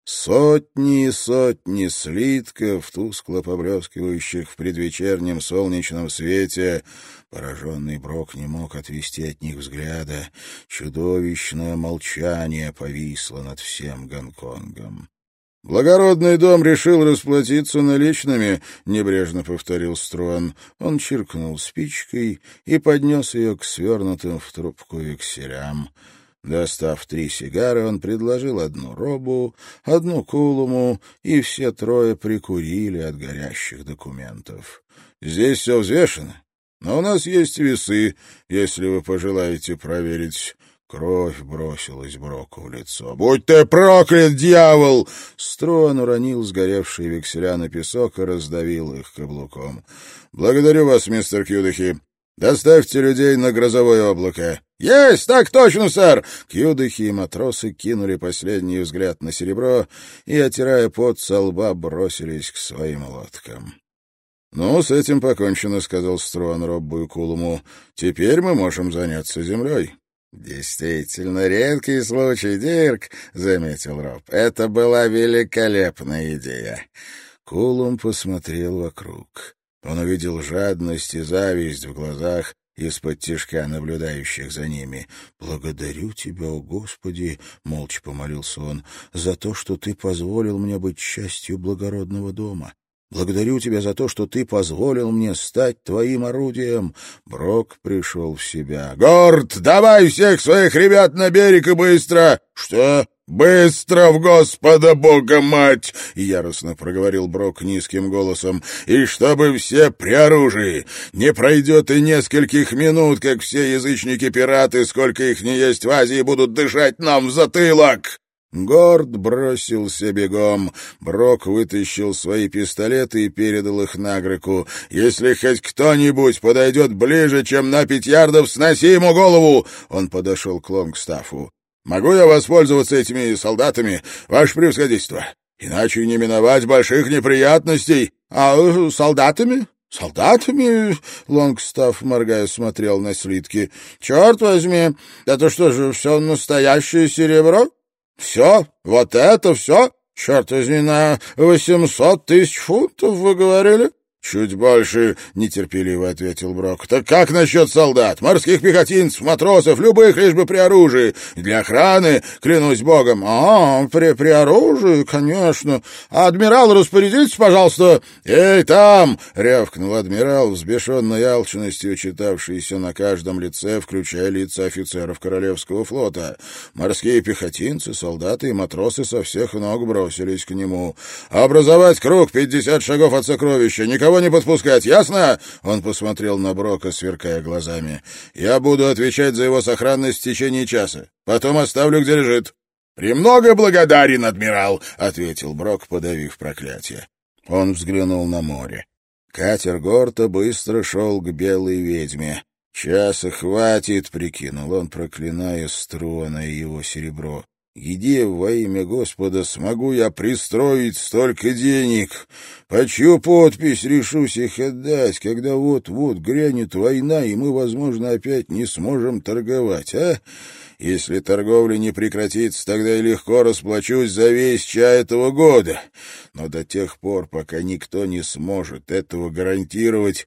[SPEAKER 1] Сотни и сотни слитков, тускло поблескивающих в предвечернем солнечном свете. Пораженный Брок не мог отвести от них взгляда. Чудовищное молчание повисло над всем Гонконгом. «Благородный дом решил расплатиться наличными», — небрежно повторил Струан. Он чиркнул спичкой и поднес ее к свернутым в трубку векселям. Достав три сигары, он предложил одну Робу, одну Кулуму, и все трое прикурили от горящих документов. «Здесь все взвешено, но у нас есть весы, если вы пожелаете проверить». Кровь бросилась Броку в лицо. «Будь ты проклят, дьявол!» Струан уронил сгоревшие векселя на песок и раздавил их каблуком. «Благодарю вас, мистер Кьюдахи. Доставьте людей на грозовое облако». «Есть, так точно, сэр!» Кьюдахи и матросы кинули последний взгляд на серебро и, отирая пот со лба, бросились к своим лодкам. «Ну, с этим покончено», — сказал Струан Роббу и Кулуму. «Теперь мы можем заняться землей». «Действительно редкий случай, Дирк», — заметил Роб. «Это была великолепная идея». Кулум посмотрел вокруг. Он увидел жадность и зависть в глазах из-под тишка наблюдающих за ними. «Благодарю тебя, о Господи», — молча помолился он, — «за то, что ты позволил мне быть частью благородного дома. Благодарю тебя за то, что ты позволил мне стать твоим орудием». Брок пришел в себя. «Горд, давай всех своих ребят на берег и быстро!» «Что? Быстро, в Господа Бога мать!» — яростно проговорил Брок низким голосом. «И чтобы все при оружии! Не пройдет и нескольких минут, как все язычники-пираты, сколько их не есть в Азии, будут дышать нам в затылок!» Горд бросился бегом. Брок вытащил свои пистолеты и передал их Нагреку. «Если хоть кто-нибудь подойдет ближе, чем на пять ярдов, сноси ему голову!» Он подошел к Лонгстаффу. «Могу я воспользоваться этими солдатами, ваше превосходительство? Иначе не миновать больших неприятностей». «А солдатами?» «Солдатами?» — Лонгстафф, моргая, смотрел на слитки. «Черт возьми, это что же, все настоящее серебро? Все? Вот это все? Черт возьми, на восемьсот тысяч фунтов, вы говорили?» «Чуть больше», — нетерпеливо ответил Брок. «Так как насчет солдат, морских пехотинцев, матросов, любых, лишь бы при оружии? Для охраны, клянусь богом». «А, при, при оружии, конечно. А адмирал, распорядитесь, пожалуйста». «Эй, там!» — рявкнул адмирал, взбешенной алчностью, читавшейся на каждом лице, включая лица офицеров Королевского флота. Морские пехотинцы, солдаты и матросы со всех ног бросились к нему. «Образовать круг, пятьдесят шагов от сокровища, никого не подпускать, ясно?» Он посмотрел на Брока, сверкая глазами. «Я буду отвечать за его сохранность в течение часа. Потом оставлю, где лежит». «Премного благодарен, адмирал», — ответил Брок, подавив проклятие. Он взглянул на море. Катер Горта быстро шел к белой ведьме. «Часа хватит», — прикинул он, проклиная Струана и его серебро. «Где во имя Господа смогу я пристроить столько денег? По чью подпись решусь их отдать, когда вот-вот грянет война, и мы, возможно, опять не сможем торговать, а? Если торговля не прекратится, тогда я легко расплачусь за весь чай этого года. Но до тех пор, пока никто не сможет этого гарантировать,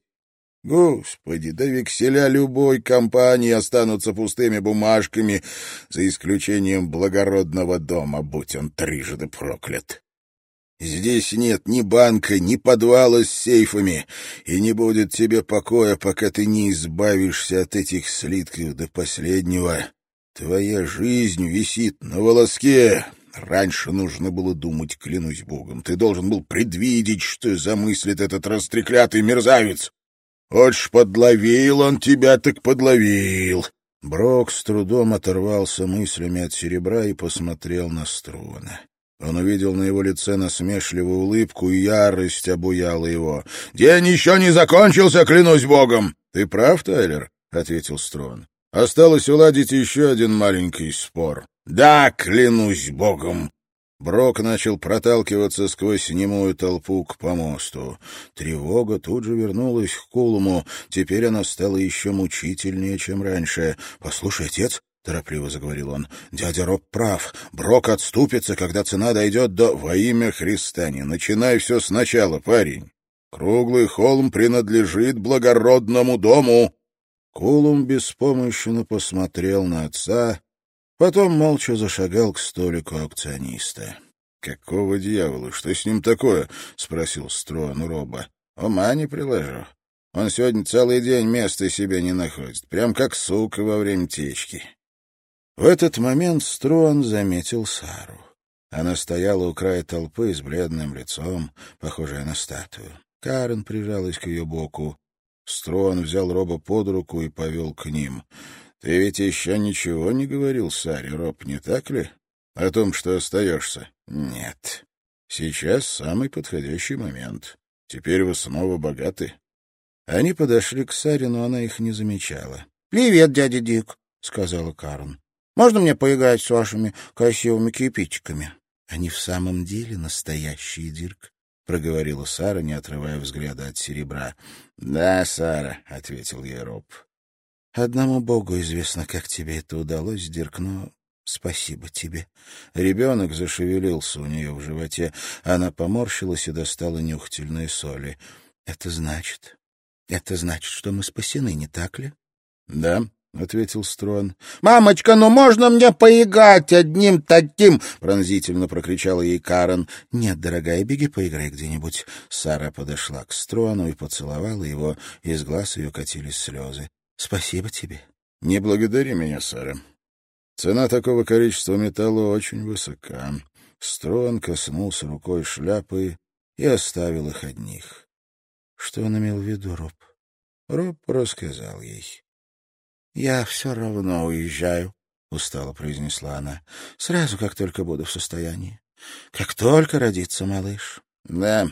[SPEAKER 1] Господи, да векселя любой компании останутся пустыми бумажками, за исключением благородного дома, будь он трижды проклят. Здесь нет ни банка, ни подвала с сейфами, и не будет тебе покоя, пока ты не избавишься от этих слитков до последнего. Твоя жизнь висит на волоске». Раньше нужно было думать, клянусь богом. Ты должен был предвидеть, что замыслит этот растреклятый мерзавец. Вот ж подловил он тебя, так подловил. Брок с трудом оторвался мыслями от серебра и посмотрел на Струана. Он увидел на его лице насмешливую улыбку, и ярость обуяла его. «День еще не закончился, клянусь богом!» «Ты прав, Тайлер», — ответил Струан. «Осталось уладить еще один маленький спор». «Да, клянусь богом!» Брок начал проталкиваться сквозь немую толпу к помосту. Тревога тут же вернулась к Кулуму. Теперь она стала еще мучительнее, чем раньше. «Послушай, отец, — торопливо заговорил он. — Дядя Роб прав. Брок отступится, когда цена дойдет до... — Во имя Христа, не начинай все сначала, парень. Круглый холм принадлежит благородному дому. Кулум беспомощно посмотрел на отца, потом молча зашагал к столику аукциониста. — Какого дьявола? Что с ним такое? — спросил Струан у Роба. — Ума не приложу. Он сегодня целый день места себе не находит, прям как сука во время течки. В этот момент Струан заметил Сару. Она стояла у края толпы с бледным лицом, похожая на статую. Карен прижалась к ее боку. Струан взял Роба под руку и повел к ним. — Ты ведь еще ничего не говорил Саре, Роб, не так ли? О том, что остаешься? — Нет. Сейчас самый подходящий момент. Теперь вы снова богаты. Они подошли к Саре, но она их не замечала. — Привет, дядя Дик, — сказала Карен. — Можно мне поиграть с вашими красивыми кирпичиками? — Они в самом деле настоящие, Дирк, — проговорила Сара, не отрывая взгляда от серебра. — Да, Сара, — ответил ей Роб. — Одному Богу известно, как тебе это удалось, Дирк, но спасибо тебе. Ребенок зашевелился у нее в животе. Она поморщилась и достала нюхательные соли. — Это значит... Это значит, что мы спасены, не так ли? — Да, — ответил Струан. — Мамочка, ну можно мне поиграть одним таким? — пронзительно прокричала ей Карен. — Нет, дорогая, беги поиграй где-нибудь. Сара подошла к Струану и поцеловала его. Из глаз ее катились слезы. — Спасибо тебе. — Не благодари меня, Сара. Цена такого количества металла очень высока. Струан коснулся рукой шляпы и оставил их одних. Что он имел в виду, Роб? Роб рассказал ей. — Я все равно уезжаю, — устало произнесла она, — сразу, как только буду в состоянии. Как только родится малыш. — Да,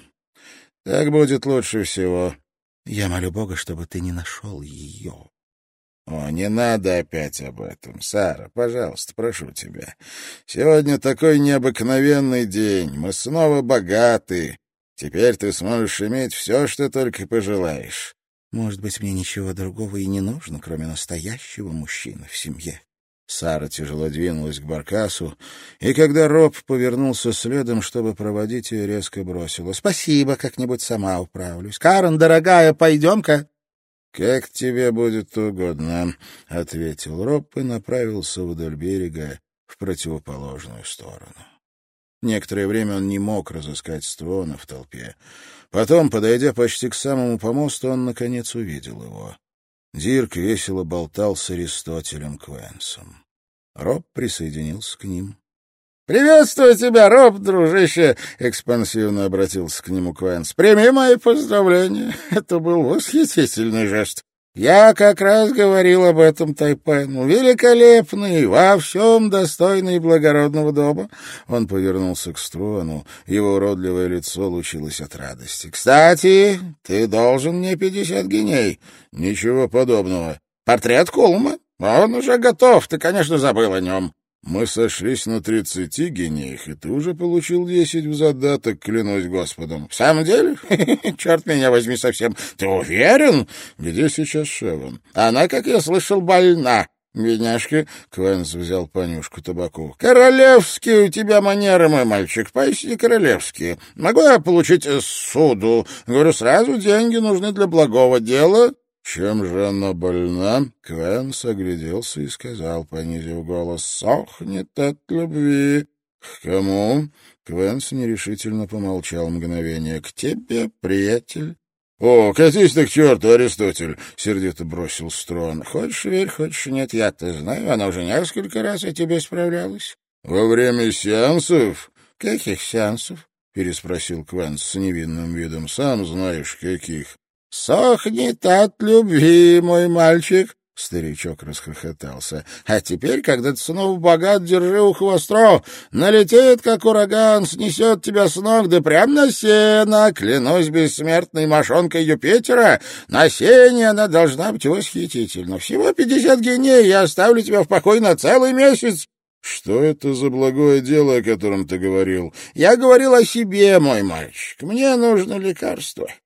[SPEAKER 1] так будет лучше всего. Я молю Бога, чтобы ты не нашел ее. — О, не надо опять об этом, Сара, пожалуйста, прошу тебя. Сегодня такой необыкновенный день, мы снова богаты. Теперь ты сможешь иметь все, что только пожелаешь. Может быть, мне ничего другого и не нужно, кроме настоящего мужчины в семье. Сара тяжело двинулась к баркасу, и когда Роб повернулся следом, чтобы проводить ее, резко бросила. — Спасибо, как-нибудь сама управлюсь. Карен, дорогая, пойдем-ка. — Как тебе будет угодно, — ответил Роб и направился вдоль берега в противоположную сторону. Некоторое время он не мог разыскать Струана в толпе. Потом, подойдя почти к самому помосту, он, наконец, увидел его. Дирк весело болтал с Аристотелем Квенсом. Роб присоединился к ним. — Приветствую тебя, Роб, дружище! — экспансивно обратился к нему Квенс. — Прими мои поздравления. Это был восхитительный жест. Я как раз говорил об этом Тайпену. Великолепный, во всем достойный благородного дома. Он повернулся к Струану. Его уродливое лицо лучилось от радости. — Кстати, ты должен мне пятьдесят гиней. — Ничего подобного. — Портрет Кулма? Он уже готов, ты, конечно, забыл о нем. Мы сошлись на тридцати гинеях, и ты уже получил десять в задаток, клянусь Господом. — В самом деле? Черт меня возьми совсем. Ты уверен? Где сейчас Шеван? Она, как я слышал, больна. Бедняжка, Квенс взял понюшку табаку. — Королевские у тебя манеры, мой мальчик, поистине королевские. Могу я получить суду? Говорю, сразу деньги нужны для благого дела. — Чем же она больна? Квенс огляделся и сказал, понизив голос, — сохнет от любви. — К кому? Квенс нерешительно помолчал мгновение. — К тебе, приятель. — О, катись ты к черту, Аристотель! — сердито бросил Струан. — Хочешь верь, хочешь нет, я-то знаю, она уже несколько раз о тебе справлялась. — Во время сеансов? — Каких сеансов? — переспросил Квенс с невинным видом. — Сам знаешь, каких. — Сохнет от любви, мой мальчик! — старичок расхохотался. — А теперь, когда ты снова богат, держи ухо востро. Налетит, как ураган, снесет тебя с ног, да прям на сено. Клянусь бессмертной мошонкой Юпитера, на сене она должна быть восхитительна. Всего пятьдесят гиней, я оставлю тебя в покое на целый месяц. — Что это за благое дело, о котором ты говорил? — Я говорил о себе, мой мальчик. Мне нужно лекарство.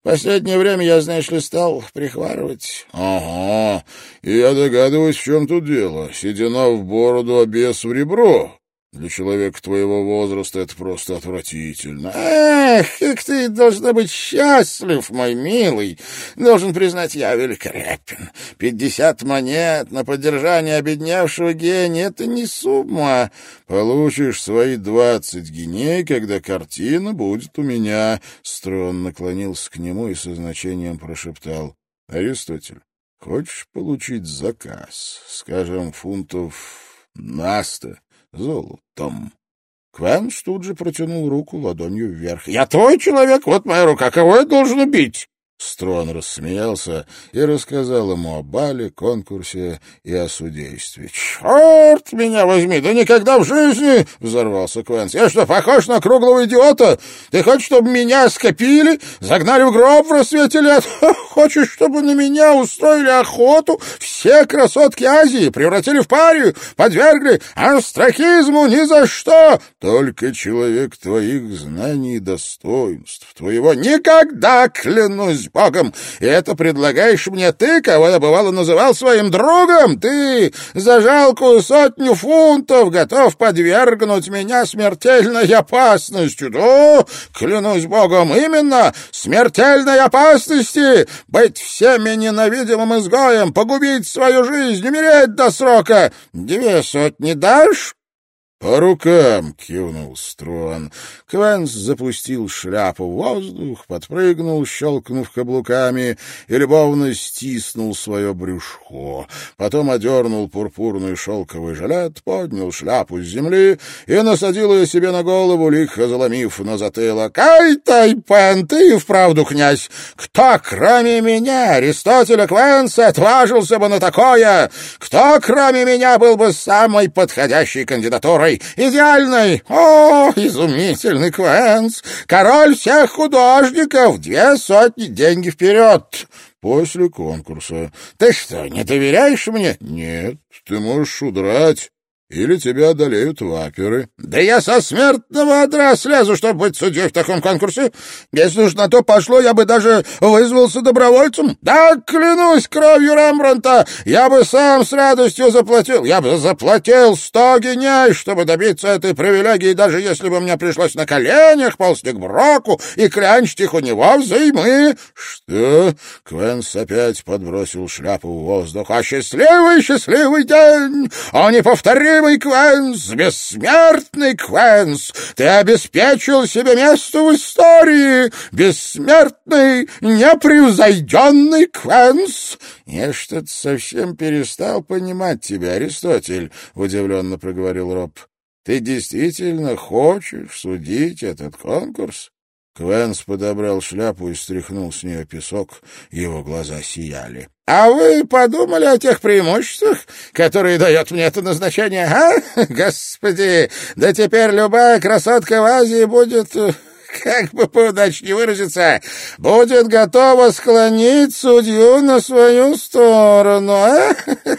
[SPEAKER 1] Последнее время я, знаешь ли, стал прихварывать. — Ага, и я догадываюсь, в чем тут дело. Седина в бороду, а бес в ребро. Для человека твоего возраста это просто отвратительно. — Эх, как ты должна быть счастлив, мой милый. Должен признать, я великолепен. Пятьдесят монет на поддержание обедневшего гения — это не сумма. Получишь свои двадцать гиней, когда картина будет у меня. Строн наклонился к нему и со значением прошептал: — Аристотель, хочешь получить заказ, скажем, фунтов на сто золотом? Квенс тут же протянул руку ладонью вверх. — Я твой человек, вот моя рука, кого я должен убить? Строн рассмеялся и рассказал ему о бале, конкурсе и о судействе. — Черт меня возьми, да никогда в жизни! — взорвался Квенс. — Я что, похож на круглого идиота? Ты хочешь, чтобы меня скопили, загнали в гроб в рассвете лет? Хочешь, чтобы на меня устроили охоту? Все красотки Азии превратили в парию, подвергли остракизму ни за что! Только человек твоих знаний и достоинств, твоего никогда, клянусь Богом, и это предлагаешь мне ты, кого я, бывало, называл своим другом? Ты за жалкую сотню фунтов готов подвергнуть меня смертельной опасности? Да, клянусь Богом, именно смертельной опасности! Быть всеми ненавидимым изгоем, погубить свою жизнь, умереть до срока. Две сотни дашь? — По рукам! — кивнул Строн. Квенс запустил шляпу в воздух, подпрыгнул, щелкнув каблуками, и любовно стиснул свое брюшко. Потом одернул пурпурный шелковый жилет, поднял шляпу с земли и насадил ее себе на голову, лихо заломив на затылок. — Ай, Тайпен, ты вправду князь! Кто, кроме меня, Аристотеля Квенса, отважился бы на такое? Кто, кроме меня, был бы самой подходящей кандидатурой? Идеальный! О, изумительный Квенс! Король всех художников! Две сотни деньги вперед! После конкурса. Ты что, не доверяешь мне? Нет, ты можешь удрать. Или тебя одолеют ваперы. — Да я со смертного одра слезу, чтобы быть судьей в таком конкурсе. Если уж на то пошло, я бы даже вызвался добровольцем. Да, клянусь кровью Рембрандта, я бы сам с радостью заплатил. Я бы заплатил сто гиней, чтобы добиться этой привилегии, даже если бы мне пришлось на коленях ползти к Броку и клянчить их у него взаймы. — Что? — Квенс опять подбросил шляпу в воздух. — А счастливый, счастливый день! О, неповторимый Квенс, бессмертный Квенс, ты обеспечил себе место в истории, бессмертный, непревзойденный Квенс. — Я что-то совсем перестал понимать тебя, Аристотель, — удивленно проговорил Роб. — Ты действительно хочешь судить этот конкурс? Квенс подобрал шляпу и стряхнул с нее песок, его глаза сияли. — А вы подумали о тех преимуществах, которые дает мне это назначение, а? Господи, да теперь любая красотка в Азии будет, как бы поудачнее выразиться, будет готова склонить судью на свою сторону, а?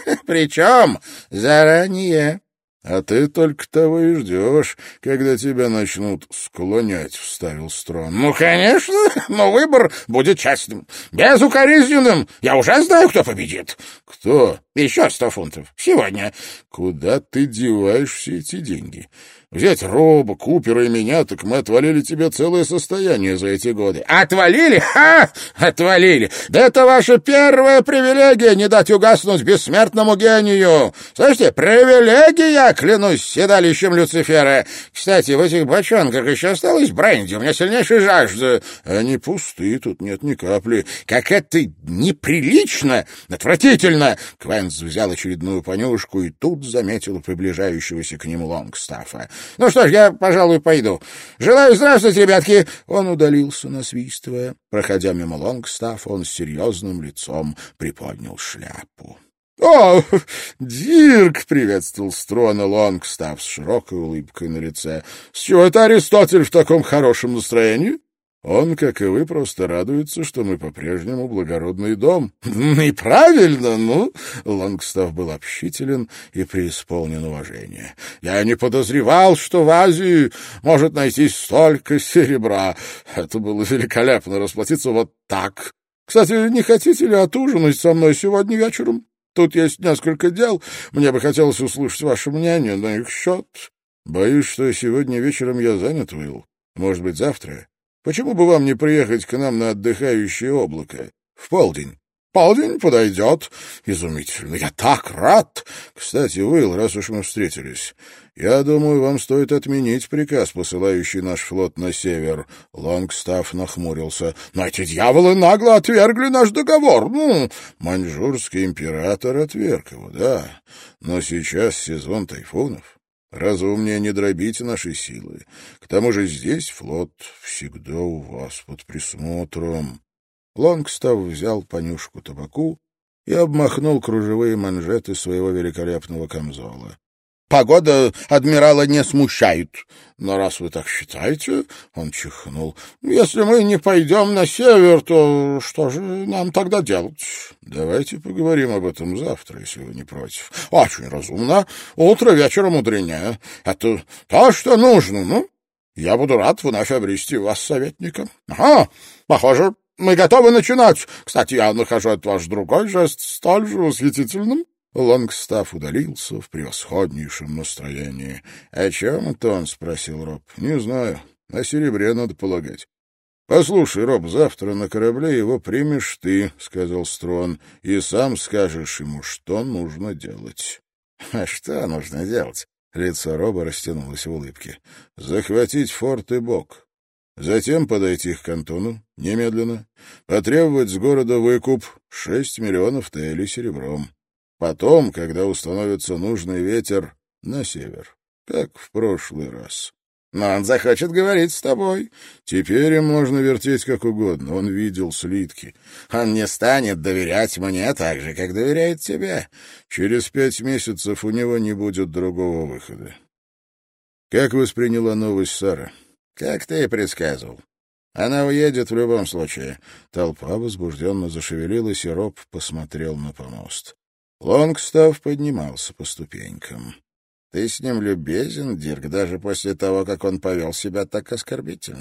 [SPEAKER 1] Причем заранее. — А ты только того и ждешь, когда тебя начнут склонять, — вставил Строн. — Ну, конечно, но выбор будет честным, безукоризненным. Я уже знаю, кто победит. — Кто? — Еще сто фунтов. Сегодня. — Куда ты деваешь все эти деньги? Взять Роба, Купера и меня, так мы отвалили тебе целое состояние за эти годы. — Отвалили? Ха! Отвалили! Да это ваша первая привилегия — не дать угаснуть бессмертному гению. Слышите, привилегия, клянусь седалищем Люцифера. Кстати, в этих бочонках еще осталось бренди, у меня сильнейшая жажда. Они пустые, тут нет ни капли. Как это неприлично, отвратительно! Квенс взял очередную понюшку и тут заметил приближающегося к нему Лонгстаффа. — Ну что ж, я, пожалуй, пойду. Желаю здравствовать, ребятки! Он удалился, насвистывая. Проходя мимо Лонгстаффа, он с серьезным лицом приподнял шляпу. — О, Дирк! — приветствовал Строна Лонгстафф с широкой улыбкой на лице. — С чего это Аристотель в таком хорошем настроении? Он, как и вы, просто радуется, что мы по-прежнему благородный дом. — И правильно, ну... Лонгстафф был общителен и преисполнен уважения. — Я не подозревал, что в Азии может найтись столько серебра. Это было великолепно расплатиться вот так. Кстати, не хотите ли отужинать со мной сегодня вечером? Тут есть несколько дел. Мне бы хотелось услышать ваше мнение на их счет. — Боюсь, что сегодня вечером я занят, Уилл. Может быть, завтра? Почему бы вам не приехать к нам на отдыхающее облако? В полдень. Полдень подойдет. Изумительно. Я так рад. Кстати, Уилл, раз уж мы встретились, я думаю, вам стоит отменить приказ, посылающий наш флот на север. Лонгстафф нахмурился. Но эти дьяволы нагло отвергли наш договор. Ну, маньчжурский император отверг его, да. Но сейчас сезон тайфунов. Разумнее не дробить наши силы. К тому же здесь флот всегда у вас под присмотром. Лонгстафф взял понюшку табаку и обмахнул кружевые манжеты своего великолепного камзола. — Погода адмирала не смущает. Но раз вы так считаете, — он чихнул, — если мы не пойдем на север, то что же нам тогда делать? — Давайте поговорим об этом завтра, если вы не против. — Очень разумно. Утро вечера мудренее. Это то, что нужно, ну? Я буду рад вновь обрести вас советником. — Ага, похоже, мы готовы начинать. Кстати, я нахожу этот ваш другой жест столь же восхитительным. Лонгстафф удалился в превосходнейшем настроении. — О чем это он? — спросил Роб. — Не знаю. О серебре надо полагать. — Послушай, Роб, завтра на корабле его примешь ты, — сказал Строн, — и сам скажешь ему, что нужно делать. — А что нужно делать? Лицо Роба растянулось в улыбке. — Захватить форт и бок. Затем подойти к кантону, немедленно, потребовать с города выкуп шесть миллионов таэлей серебром. Потом, когда установится нужный ветер, на север, как в прошлый раз. Но он захочет говорить с тобой. Теперь им можно вертеть как угодно. Он видел слитки. Он не станет доверять мне так же, как доверяет тебе. Через пять месяцев у него не будет другого выхода. Как восприняла новость Сара? Как ты и предсказывал. Она уедет в любом случае. Толпа возбужденно зашевелилась, и Роб посмотрел на помост. Лонгстафф поднимался по ступенькам. — Ты с ним любезен, Дирк, даже после того, как он повел себя так оскорбительно.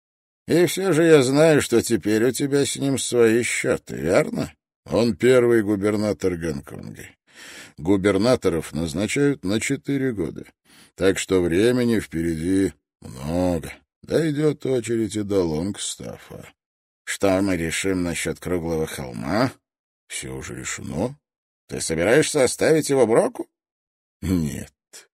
[SPEAKER 1] И все же я знаю, что теперь у тебя с ним свои счеты, верно? Он первый губернатор Гонконга. Губернаторов назначают на четыре года, так что времени впереди много. Дойдет очередь и до Лонгстаффа. Что мы решим насчет круглого холма? Все уже решено. Ты собираешься оставить его Броку? Нет.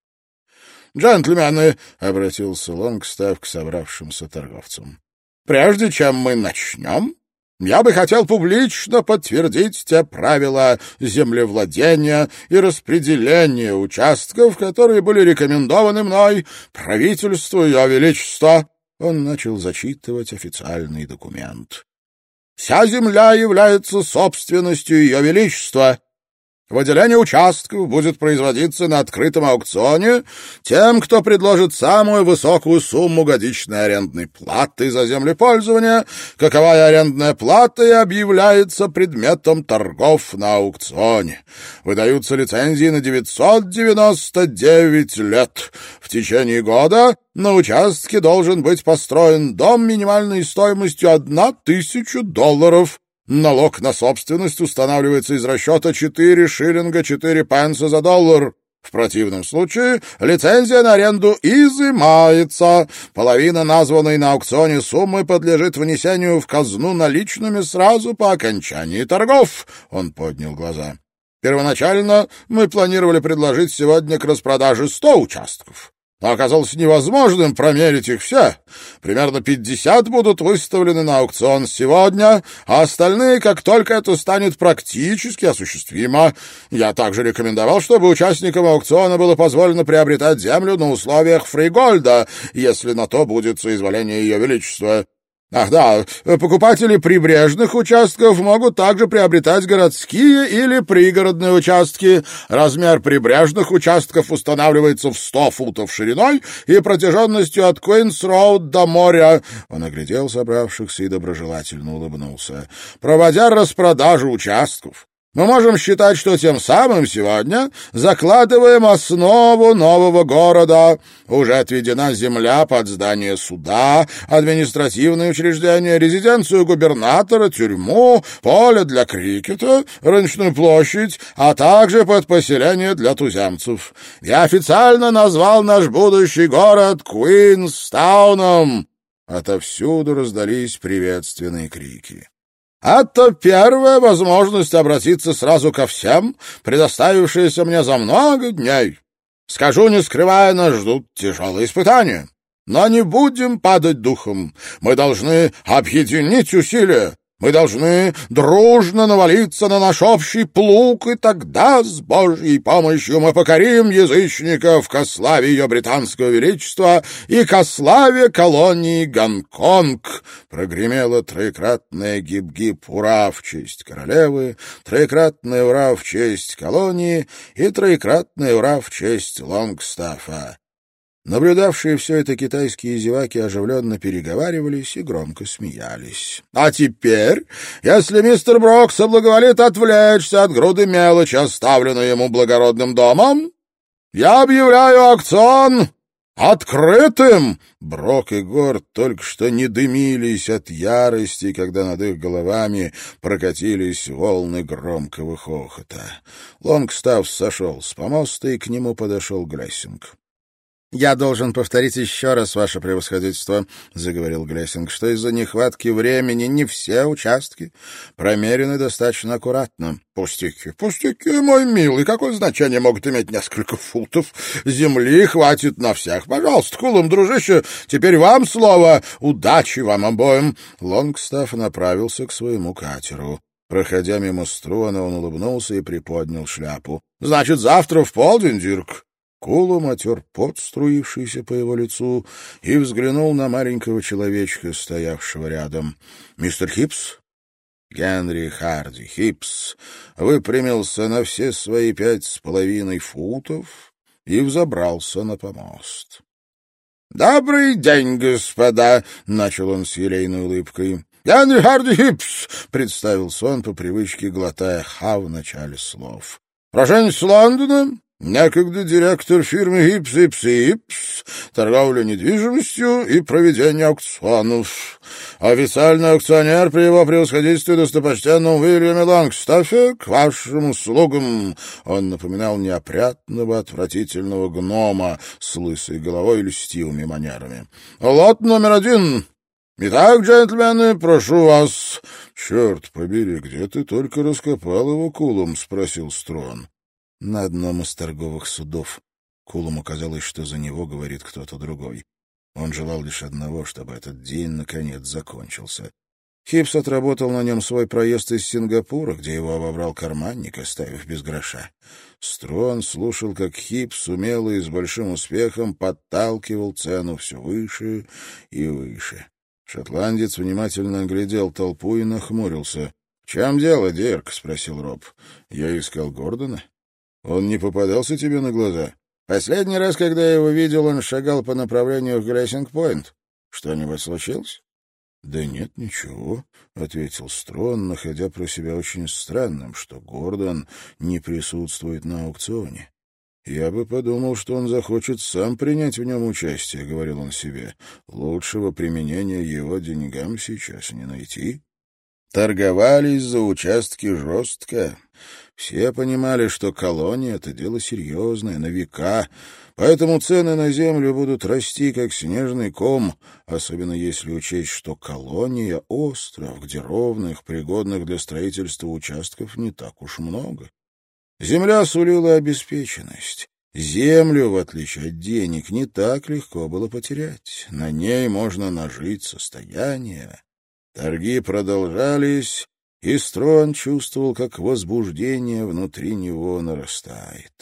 [SPEAKER 1] «Джентльмены», — обратился Лонгстафф к собравшимся торговцам, — «прежде чем мы начнем, я бы хотел публично подтвердить те правила землевладения и распределения участков, которые были рекомендованы мной правительству Ее Величества». Он начал зачитывать официальный документ. «Вся земля является собственностью Ее Величества. Выделение участков будет производиться на открытом аукционе тем, кто предложит самую высокую сумму годичной арендной платы за землепользование, каковая арендная плата и объявляется предметом торгов на аукционе. Выдаются лицензии на девятьсот девяносто девять лет. В течение года на участке должен быть построен дом минимальной стоимостью одна тысяча долларов. Налог на собственность устанавливается из расчета четыре шиллинга четыре пенса за доллар. В противном случае лицензия на аренду изымается. Половина названной на аукционе суммы подлежит внесению в казну наличными сразу по окончании торгов. Он поднял глаза. Первоначально мы планировали предложить сегодня к распродаже сто участков. Но оказалось невозможным промерить их все. Примерно пятьдесят будут выставлены на аукцион сегодня, а остальные, как только это станет практически осуществимо. Я также рекомендовал, чтобы участникам аукциона было позволено приобретать землю на условиях фригольда, если на то будет соизволение Ее Величества. Ах да, покупатели прибрежных участков могут также приобретать городские или пригородные участки. Размер прибрежных участков устанавливается в сто футов шириной и протяженностью от Куинс-Роуд до моря. Он оглядел собравшихся и доброжелательно улыбнулся. Проводя распродажу участков, мы можем считать, что тем самым сегодня закладываем основу нового города. Уже отведена земля под здание суда, административные учреждения, резиденцию губернатора, тюрьму, поле для крикета, рыночную площадь, а также под поселение для туземцев. Я официально назвал наш будущий город Куинстауном. Отовсюду раздались приветственные крики. Это первая возможность обратиться сразу ко всем, предоставившаяся мне за много дней. Скажу, не скрывая, нас ждут тяжелые испытания. Но не будем падать духом. Мы должны объединить усилия. Мы должны дружно навалиться на наш общий плуг, и тогда с Божьей помощью мы покорим язычников ко славе ее британского величества и ко славе колонии Гонконг. Прогремело троекратное гип-гип «Ура» в честь королевы, троекратное «Ура» в честь колонии и троекратное «Ура» в честь Лонгстаффа. Наблюдавшие все это китайские зеваки оживленно переговаривались и громко смеялись. «А теперь, если мистер Брок соблаговолит отвлечься от груды мелочи, оставленной ему благородным домом, я объявляю аукцион открытым!» Брок и Горд только что не дымились от ярости, когда над их головами прокатились волны громкого хохота. Лонгстафф сошел с помоста, и к нему подошел Глессинг. «Я должен повторить еще раз, ваше превосходительство», — заговорил Глессинг, «что из-за нехватки времени не все участки промерены достаточно аккуратно». «Пустяки, пустяки, мой милый, какое значение могут иметь несколько футов? Земли хватит на всех. Пожалуйста, Кулум, дружище, теперь вам слово. Удачи вам обоим». Лонгстафф направился к своему катеру. Проходя мимо Струана, он улыбнулся и приподнял шляпу. «Значит, завтра в полдень, Дирк?» Кулум отер пот, струившийся по его лицу, и взглянул на маленького человечка, стоявшего рядом. «Мистер Хипс?» Генри Харди Хипс выпрямился на все свои пять с половиной футов и взобрался на помост. «Добрый день, господа!» — начал он с елейной улыбкой. «Генри Харди Хипс!» — представился он по привычке, глотая «ха» в начале слов. «Уроженец Лондона?» Некогда директор фирмы «Хипс, Хипс и Хипс», торговля недвижимостью и проведение аукционов. Официальный аукционер при его превосходительстве достопочтенном Уильяме Лонгстаффе к вашим услугам. Он напоминал неопрятного, отвратительного гнома с лысой головой и льстивыми манерами. Лот номер один. Итак, джентльмены, прошу вас. Черт побери, где ты только раскопал его, Кулум? — спросил Строн. На одном из торговых судов. Кулуму казалось, что за него говорит кто-то другой. Он желал лишь одного, чтобы этот день наконец закончился. Хипс отработал на нем свой проезд из Сингапура, где его обобрал карманник, оставив без гроша. Строн слушал, как Хипс умело и с большим успехом подталкивал цену все выше и выше. Шотландец внимательно оглядел толпу и нахмурился. — В чем дело, Дирк? — спросил Роб. — Я искал Гордона. Он не попадался тебе на глаза? Последний раз, когда я его видел, он шагал по направлению к Глессинг-Пойнт. Что-нибудь случилось? — Да нет, ничего, — ответил Строн, находя про себя очень странным, что Гордон не присутствует на аукционе. — Я бы подумал, что он захочет сам принять в нем участие, — говорил он себе. — Лучшего применения его деньгам сейчас не найти. Торговались за участки жестко. Все понимали, что колония — это дело серьезное, на века, поэтому цены на землю будут расти, как снежный ком, особенно если учесть, что колония — остров, где ровных, пригодных для строительства участков не так уж много. Земля сулила обеспеченность. Землю, в отличие от денег, не так легко было потерять. На ней можно нажить состояние. Торги продолжались, и Строн чувствовал, как возбуждение внутри него нарастает.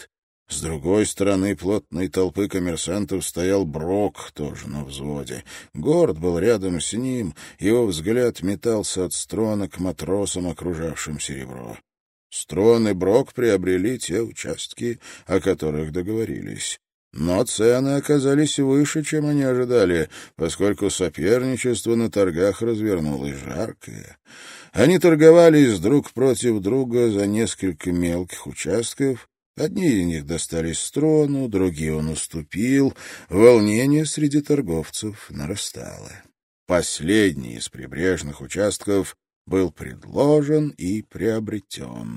[SPEAKER 1] С другой стороны плотной толпы коммерсантов стоял Брок, тоже на взводе. Горд был рядом с ним, его взгляд метался от Строна к матросам, окружавшим серебро. Строн и Брок приобрели те участки, о которых договорились. Но цены оказались выше, чем они ожидали, поскольку соперничество на торгах развернулось жаркое. Они торговались друг против друга за несколько мелких участков. Одни из них достались Строну, другие он уступил. Волнение среди торговцев нарастало. Последний из прибрежных участков был предложен и приобретен.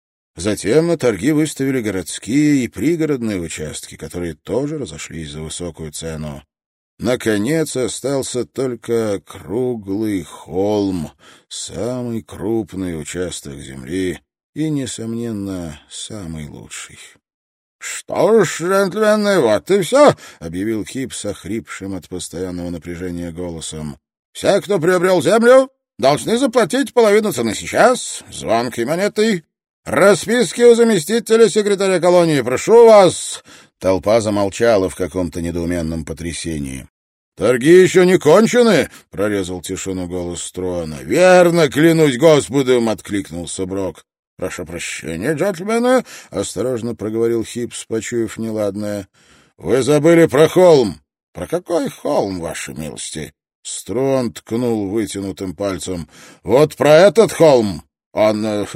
[SPEAKER 1] Затем на торги выставили городские и пригородные участки, которые тоже разошлись за высокую цену. Наконец остался только круглый холм, самый крупный участок земли и, несомненно, самый лучший. — Что ж, джентльмены, вот и все, — объявил Кип с охрипшим от постоянного напряжения голосом. — Все, кто приобрел землю, должны заплатить половину цены сейчас, звонкой монетой. «Расписки у заместителя секретаря колонии, прошу вас!» Толпа замолчала в каком-то недоуменном потрясении. «Торги еще не кончены!» — прорезал тишину голос Строна. «Верно, клянусь Господом!» — откликнулся Брок. «Прошу прощения, джентльмены!» — осторожно проговорил Хипс, почуяв неладное. «Вы забыли про холм!» «Про какой холм, ваши милости?» Строн ткнул вытянутым пальцем. «Вот про этот холм! Он...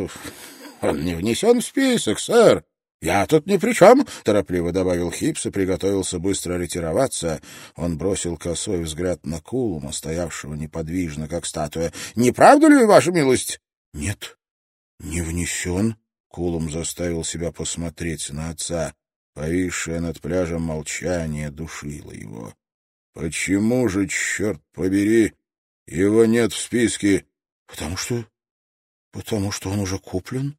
[SPEAKER 1] Он не внесен в список, сэр. Я тут ни при чем, — торопливо добавил Хипс и приготовился быстро ретироваться. Он бросил косой взгляд на Кулума, стоявшего неподвижно, как статуя. — Не правда ли, ваша милость? — Нет, не внесен. Кулум заставил себя посмотреть на отца. Повисшее над пляжем молчание душило его. — Почему же, черт побери, его нет в списке? — Потому что... потому что он уже куплен.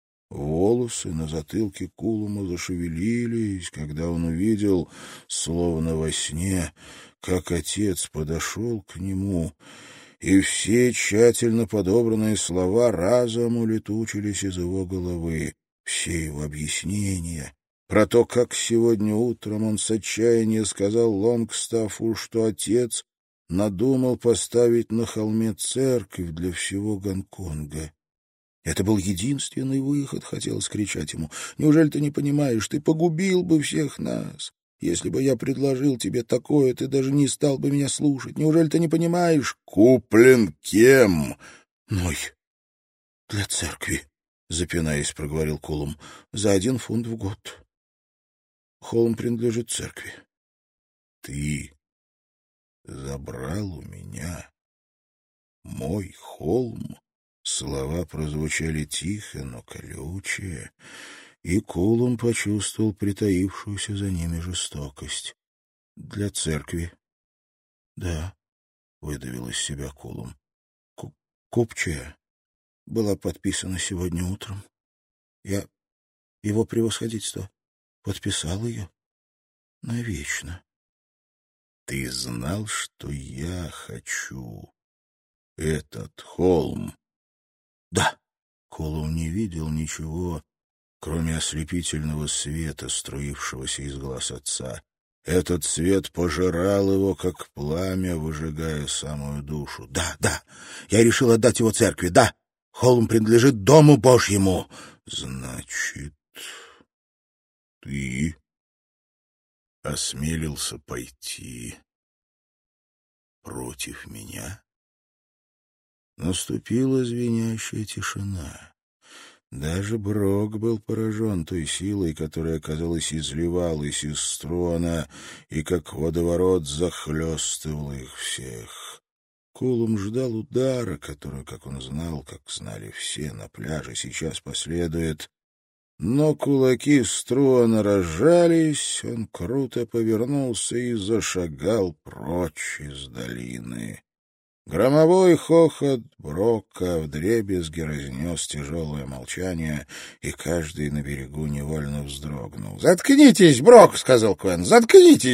[SPEAKER 1] Волосы на затылке Кулума зашевелились, когда он увидел, словно во сне, как отец подошел к нему, и все тщательно подобранные слова разом улетучились из его головы. Все его объяснения про то, как сегодня утром он с отчаянием сказал Лонгстаффу, что отец надумал поставить на холме церковь для всего Гонконга. Это был единственный выход, хотелось кричать ему. Неужели ты не понимаешь, ты погубил бы всех нас? Если бы я предложил тебе такое, ты даже не стал бы меня слушать. Неужели ты не понимаешь? Куплен кем? Мной. Для церкви, запинаясь, проговорил Кулум. За один фунт в год. Холм принадлежит церкви. Ты забрал у меня мой холм? Слова прозвучали тихо, но колючие, и Кулум почувствовал притаившуюся за ними жестокость. — Для церкви. — Да, — выдавил из себя Кулум. — Купчая была подписана сегодня утром. Я, его превосходительство, подписал ее навечно. — Ты знал, что я хочу этот холм? Да. Кулум не видел ничего, кроме ослепительного света, струившегося из глаз отца. Этот свет пожирал его, как пламя, выжигая самую душу. Да, да, я решил отдать его церкви, да. Холм принадлежит Дому Божьему. Значит, ты осмелился пойти против меня? Наступила звенящая тишина. Даже Брок был поражен той силой, которая, казалось, изливалась из Строна и как водоворот захлестывала их всех. Кулум ждал удара, который, как он знал, как знали все на пляже, сейчас последует. Но кулаки Строна разжались, он круто повернулся и зашагал прочь из долины. Громовой хохот Брока вдребезги разнес тяжелое молчание, и каждый на берегу невольно вздрогнул. — Заткнитесь, Брок, — сказал Квен, — заткнитесь!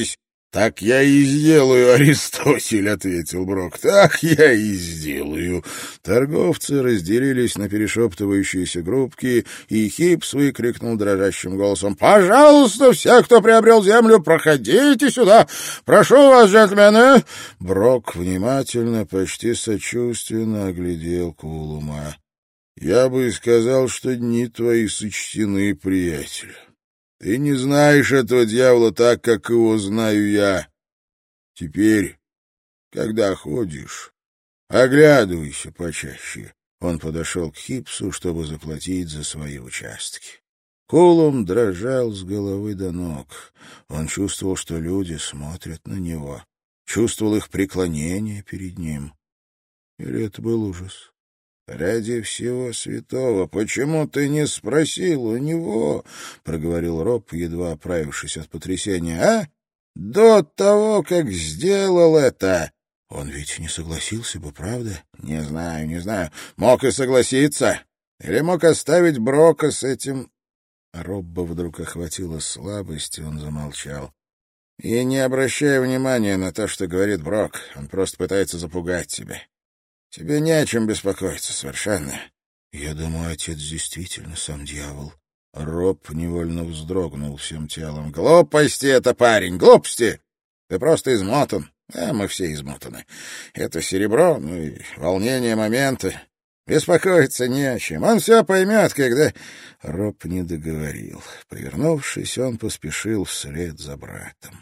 [SPEAKER 1] «Так я и сделаю, Аристотель», — ответил Брок. «Так я и сделаю». Торговцы разделились на перешептывающиеся группки, и Хипс выкрикнул дрожащим голосом: «Пожалуйста, все, кто приобрел землю, проходите сюда! Прошу вас, джентльмены!» Брок внимательно, почти сочувственно оглядел Кулума. «Я бы сказал, что дни твои сочтены, приятель. Ты не знаешь этого дьявола так, как его знаю я. Теперь, когда ходишь, оглядывайся почаще». Он подошел к Хипсу, чтобы заплатить за свои участки. Кулум дрожал с головы до ног. Он чувствовал, что люди смотрят на него, чувствовал их преклонение перед ним. Или это был ужас? «Ради всего святого, почему ты не спросил у него?» — проговорил Роб, едва оправившись от потрясения. «А? До того, как сделал это!» «Он ведь не согласился бы, правда?» «Не знаю, не знаю. Мог и согласиться. Или мог оставить Брока с этим...» Робба вдруг охватила слабость, и он замолчал. «И не обращай внимания на то, что говорит Брок. Он просто пытается запугать тебя. Тебе не о чем беспокоиться, совершенно». «Я думаю, отец действительно сам дьявол». Роб невольно вздрогнул всем телом. «Глупости это, парень, глупости! Ты просто измотан. А мы все измотаны. Это серебро, ну и волнение момента. Беспокоиться не о чем. Он все поймет, когда...» Роб не договорил. Повернувшись, он поспешил вслед за братом.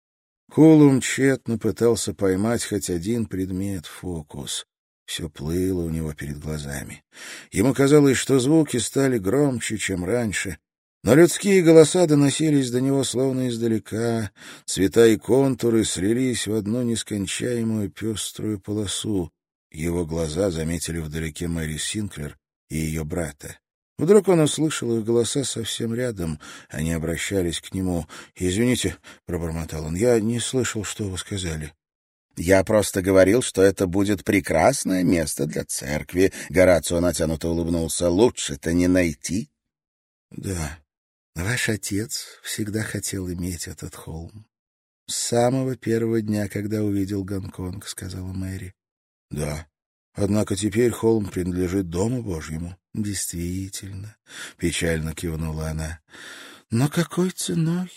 [SPEAKER 1] Кулум тщетно пытался поймать хоть один предмет, фокус. Все плыло у него перед глазами. Ему казалось, что звуки стали громче, чем раньше, но людские голоса доносились до него словно издалека, цвета и контуры слились в одну нескончаемую пеструю полосу. Его глаза заметили вдалеке Мэри Синклер и ее брата. Вдруг он услышал их голоса совсем рядом, они обращались к нему. «Извините», — пробормотал он, — «я не слышал, что вы сказали». «Я просто говорил, что это будет прекрасное место для церкви», — Горацио натянуто улыбнулся. «Лучше-то не найти». «Да, ваш отец всегда хотел иметь этот холм. С самого первого дня, когда увидел Гонконг», — сказала Мэри. «Да, однако теперь холм принадлежит Дому Божьему». «Действительно», — печально кивнула она. «Но какой ценой?»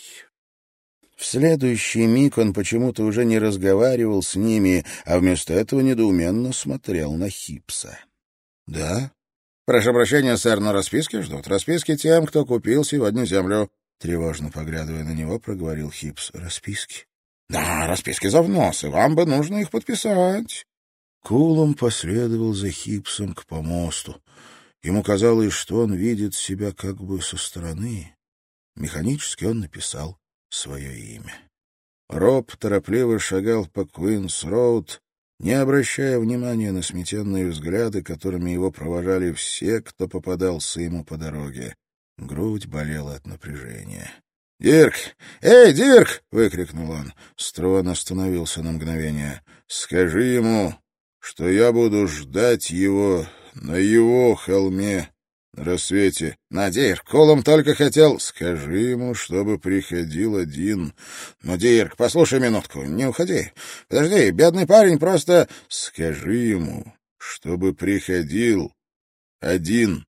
[SPEAKER 1] В следующий миг он почему-то уже не разговаривал с ними, а вместо этого недоуменно смотрел на Хипса. «Да? Прошу прощения, сэр, но расписки ждут. Расписки тем, кто купил сегодня землю». Тревожно поглядывая на него, проговорил Хипс. «Расписки?» «Да, расписки за взнос, и вам бы нужно их подписать». Кулум последовал за Хипсом к помосту. Ему казалось, что он видит себя как бы со стороны. Механически он написал свое имя. Роб торопливо шагал по Куинс-роуд, не обращая внимания на сметенные взгляды, которыми его провожали все, кто попадался ему по дороге. Грудь болела от напряжения. «Дирк! Эй, Дирк!» — выкрикнул он. Строн остановился на мгновение. «Скажи ему, что я буду ждать его на его холме на рассвете». «Надир, Кулум только хотел...» «Скажи ему, чтобы приходил один». «Ну, Дирк, послушай минутку, не уходи. Подожди, бедный парень просто...» «Скажи ему, чтобы приходил один».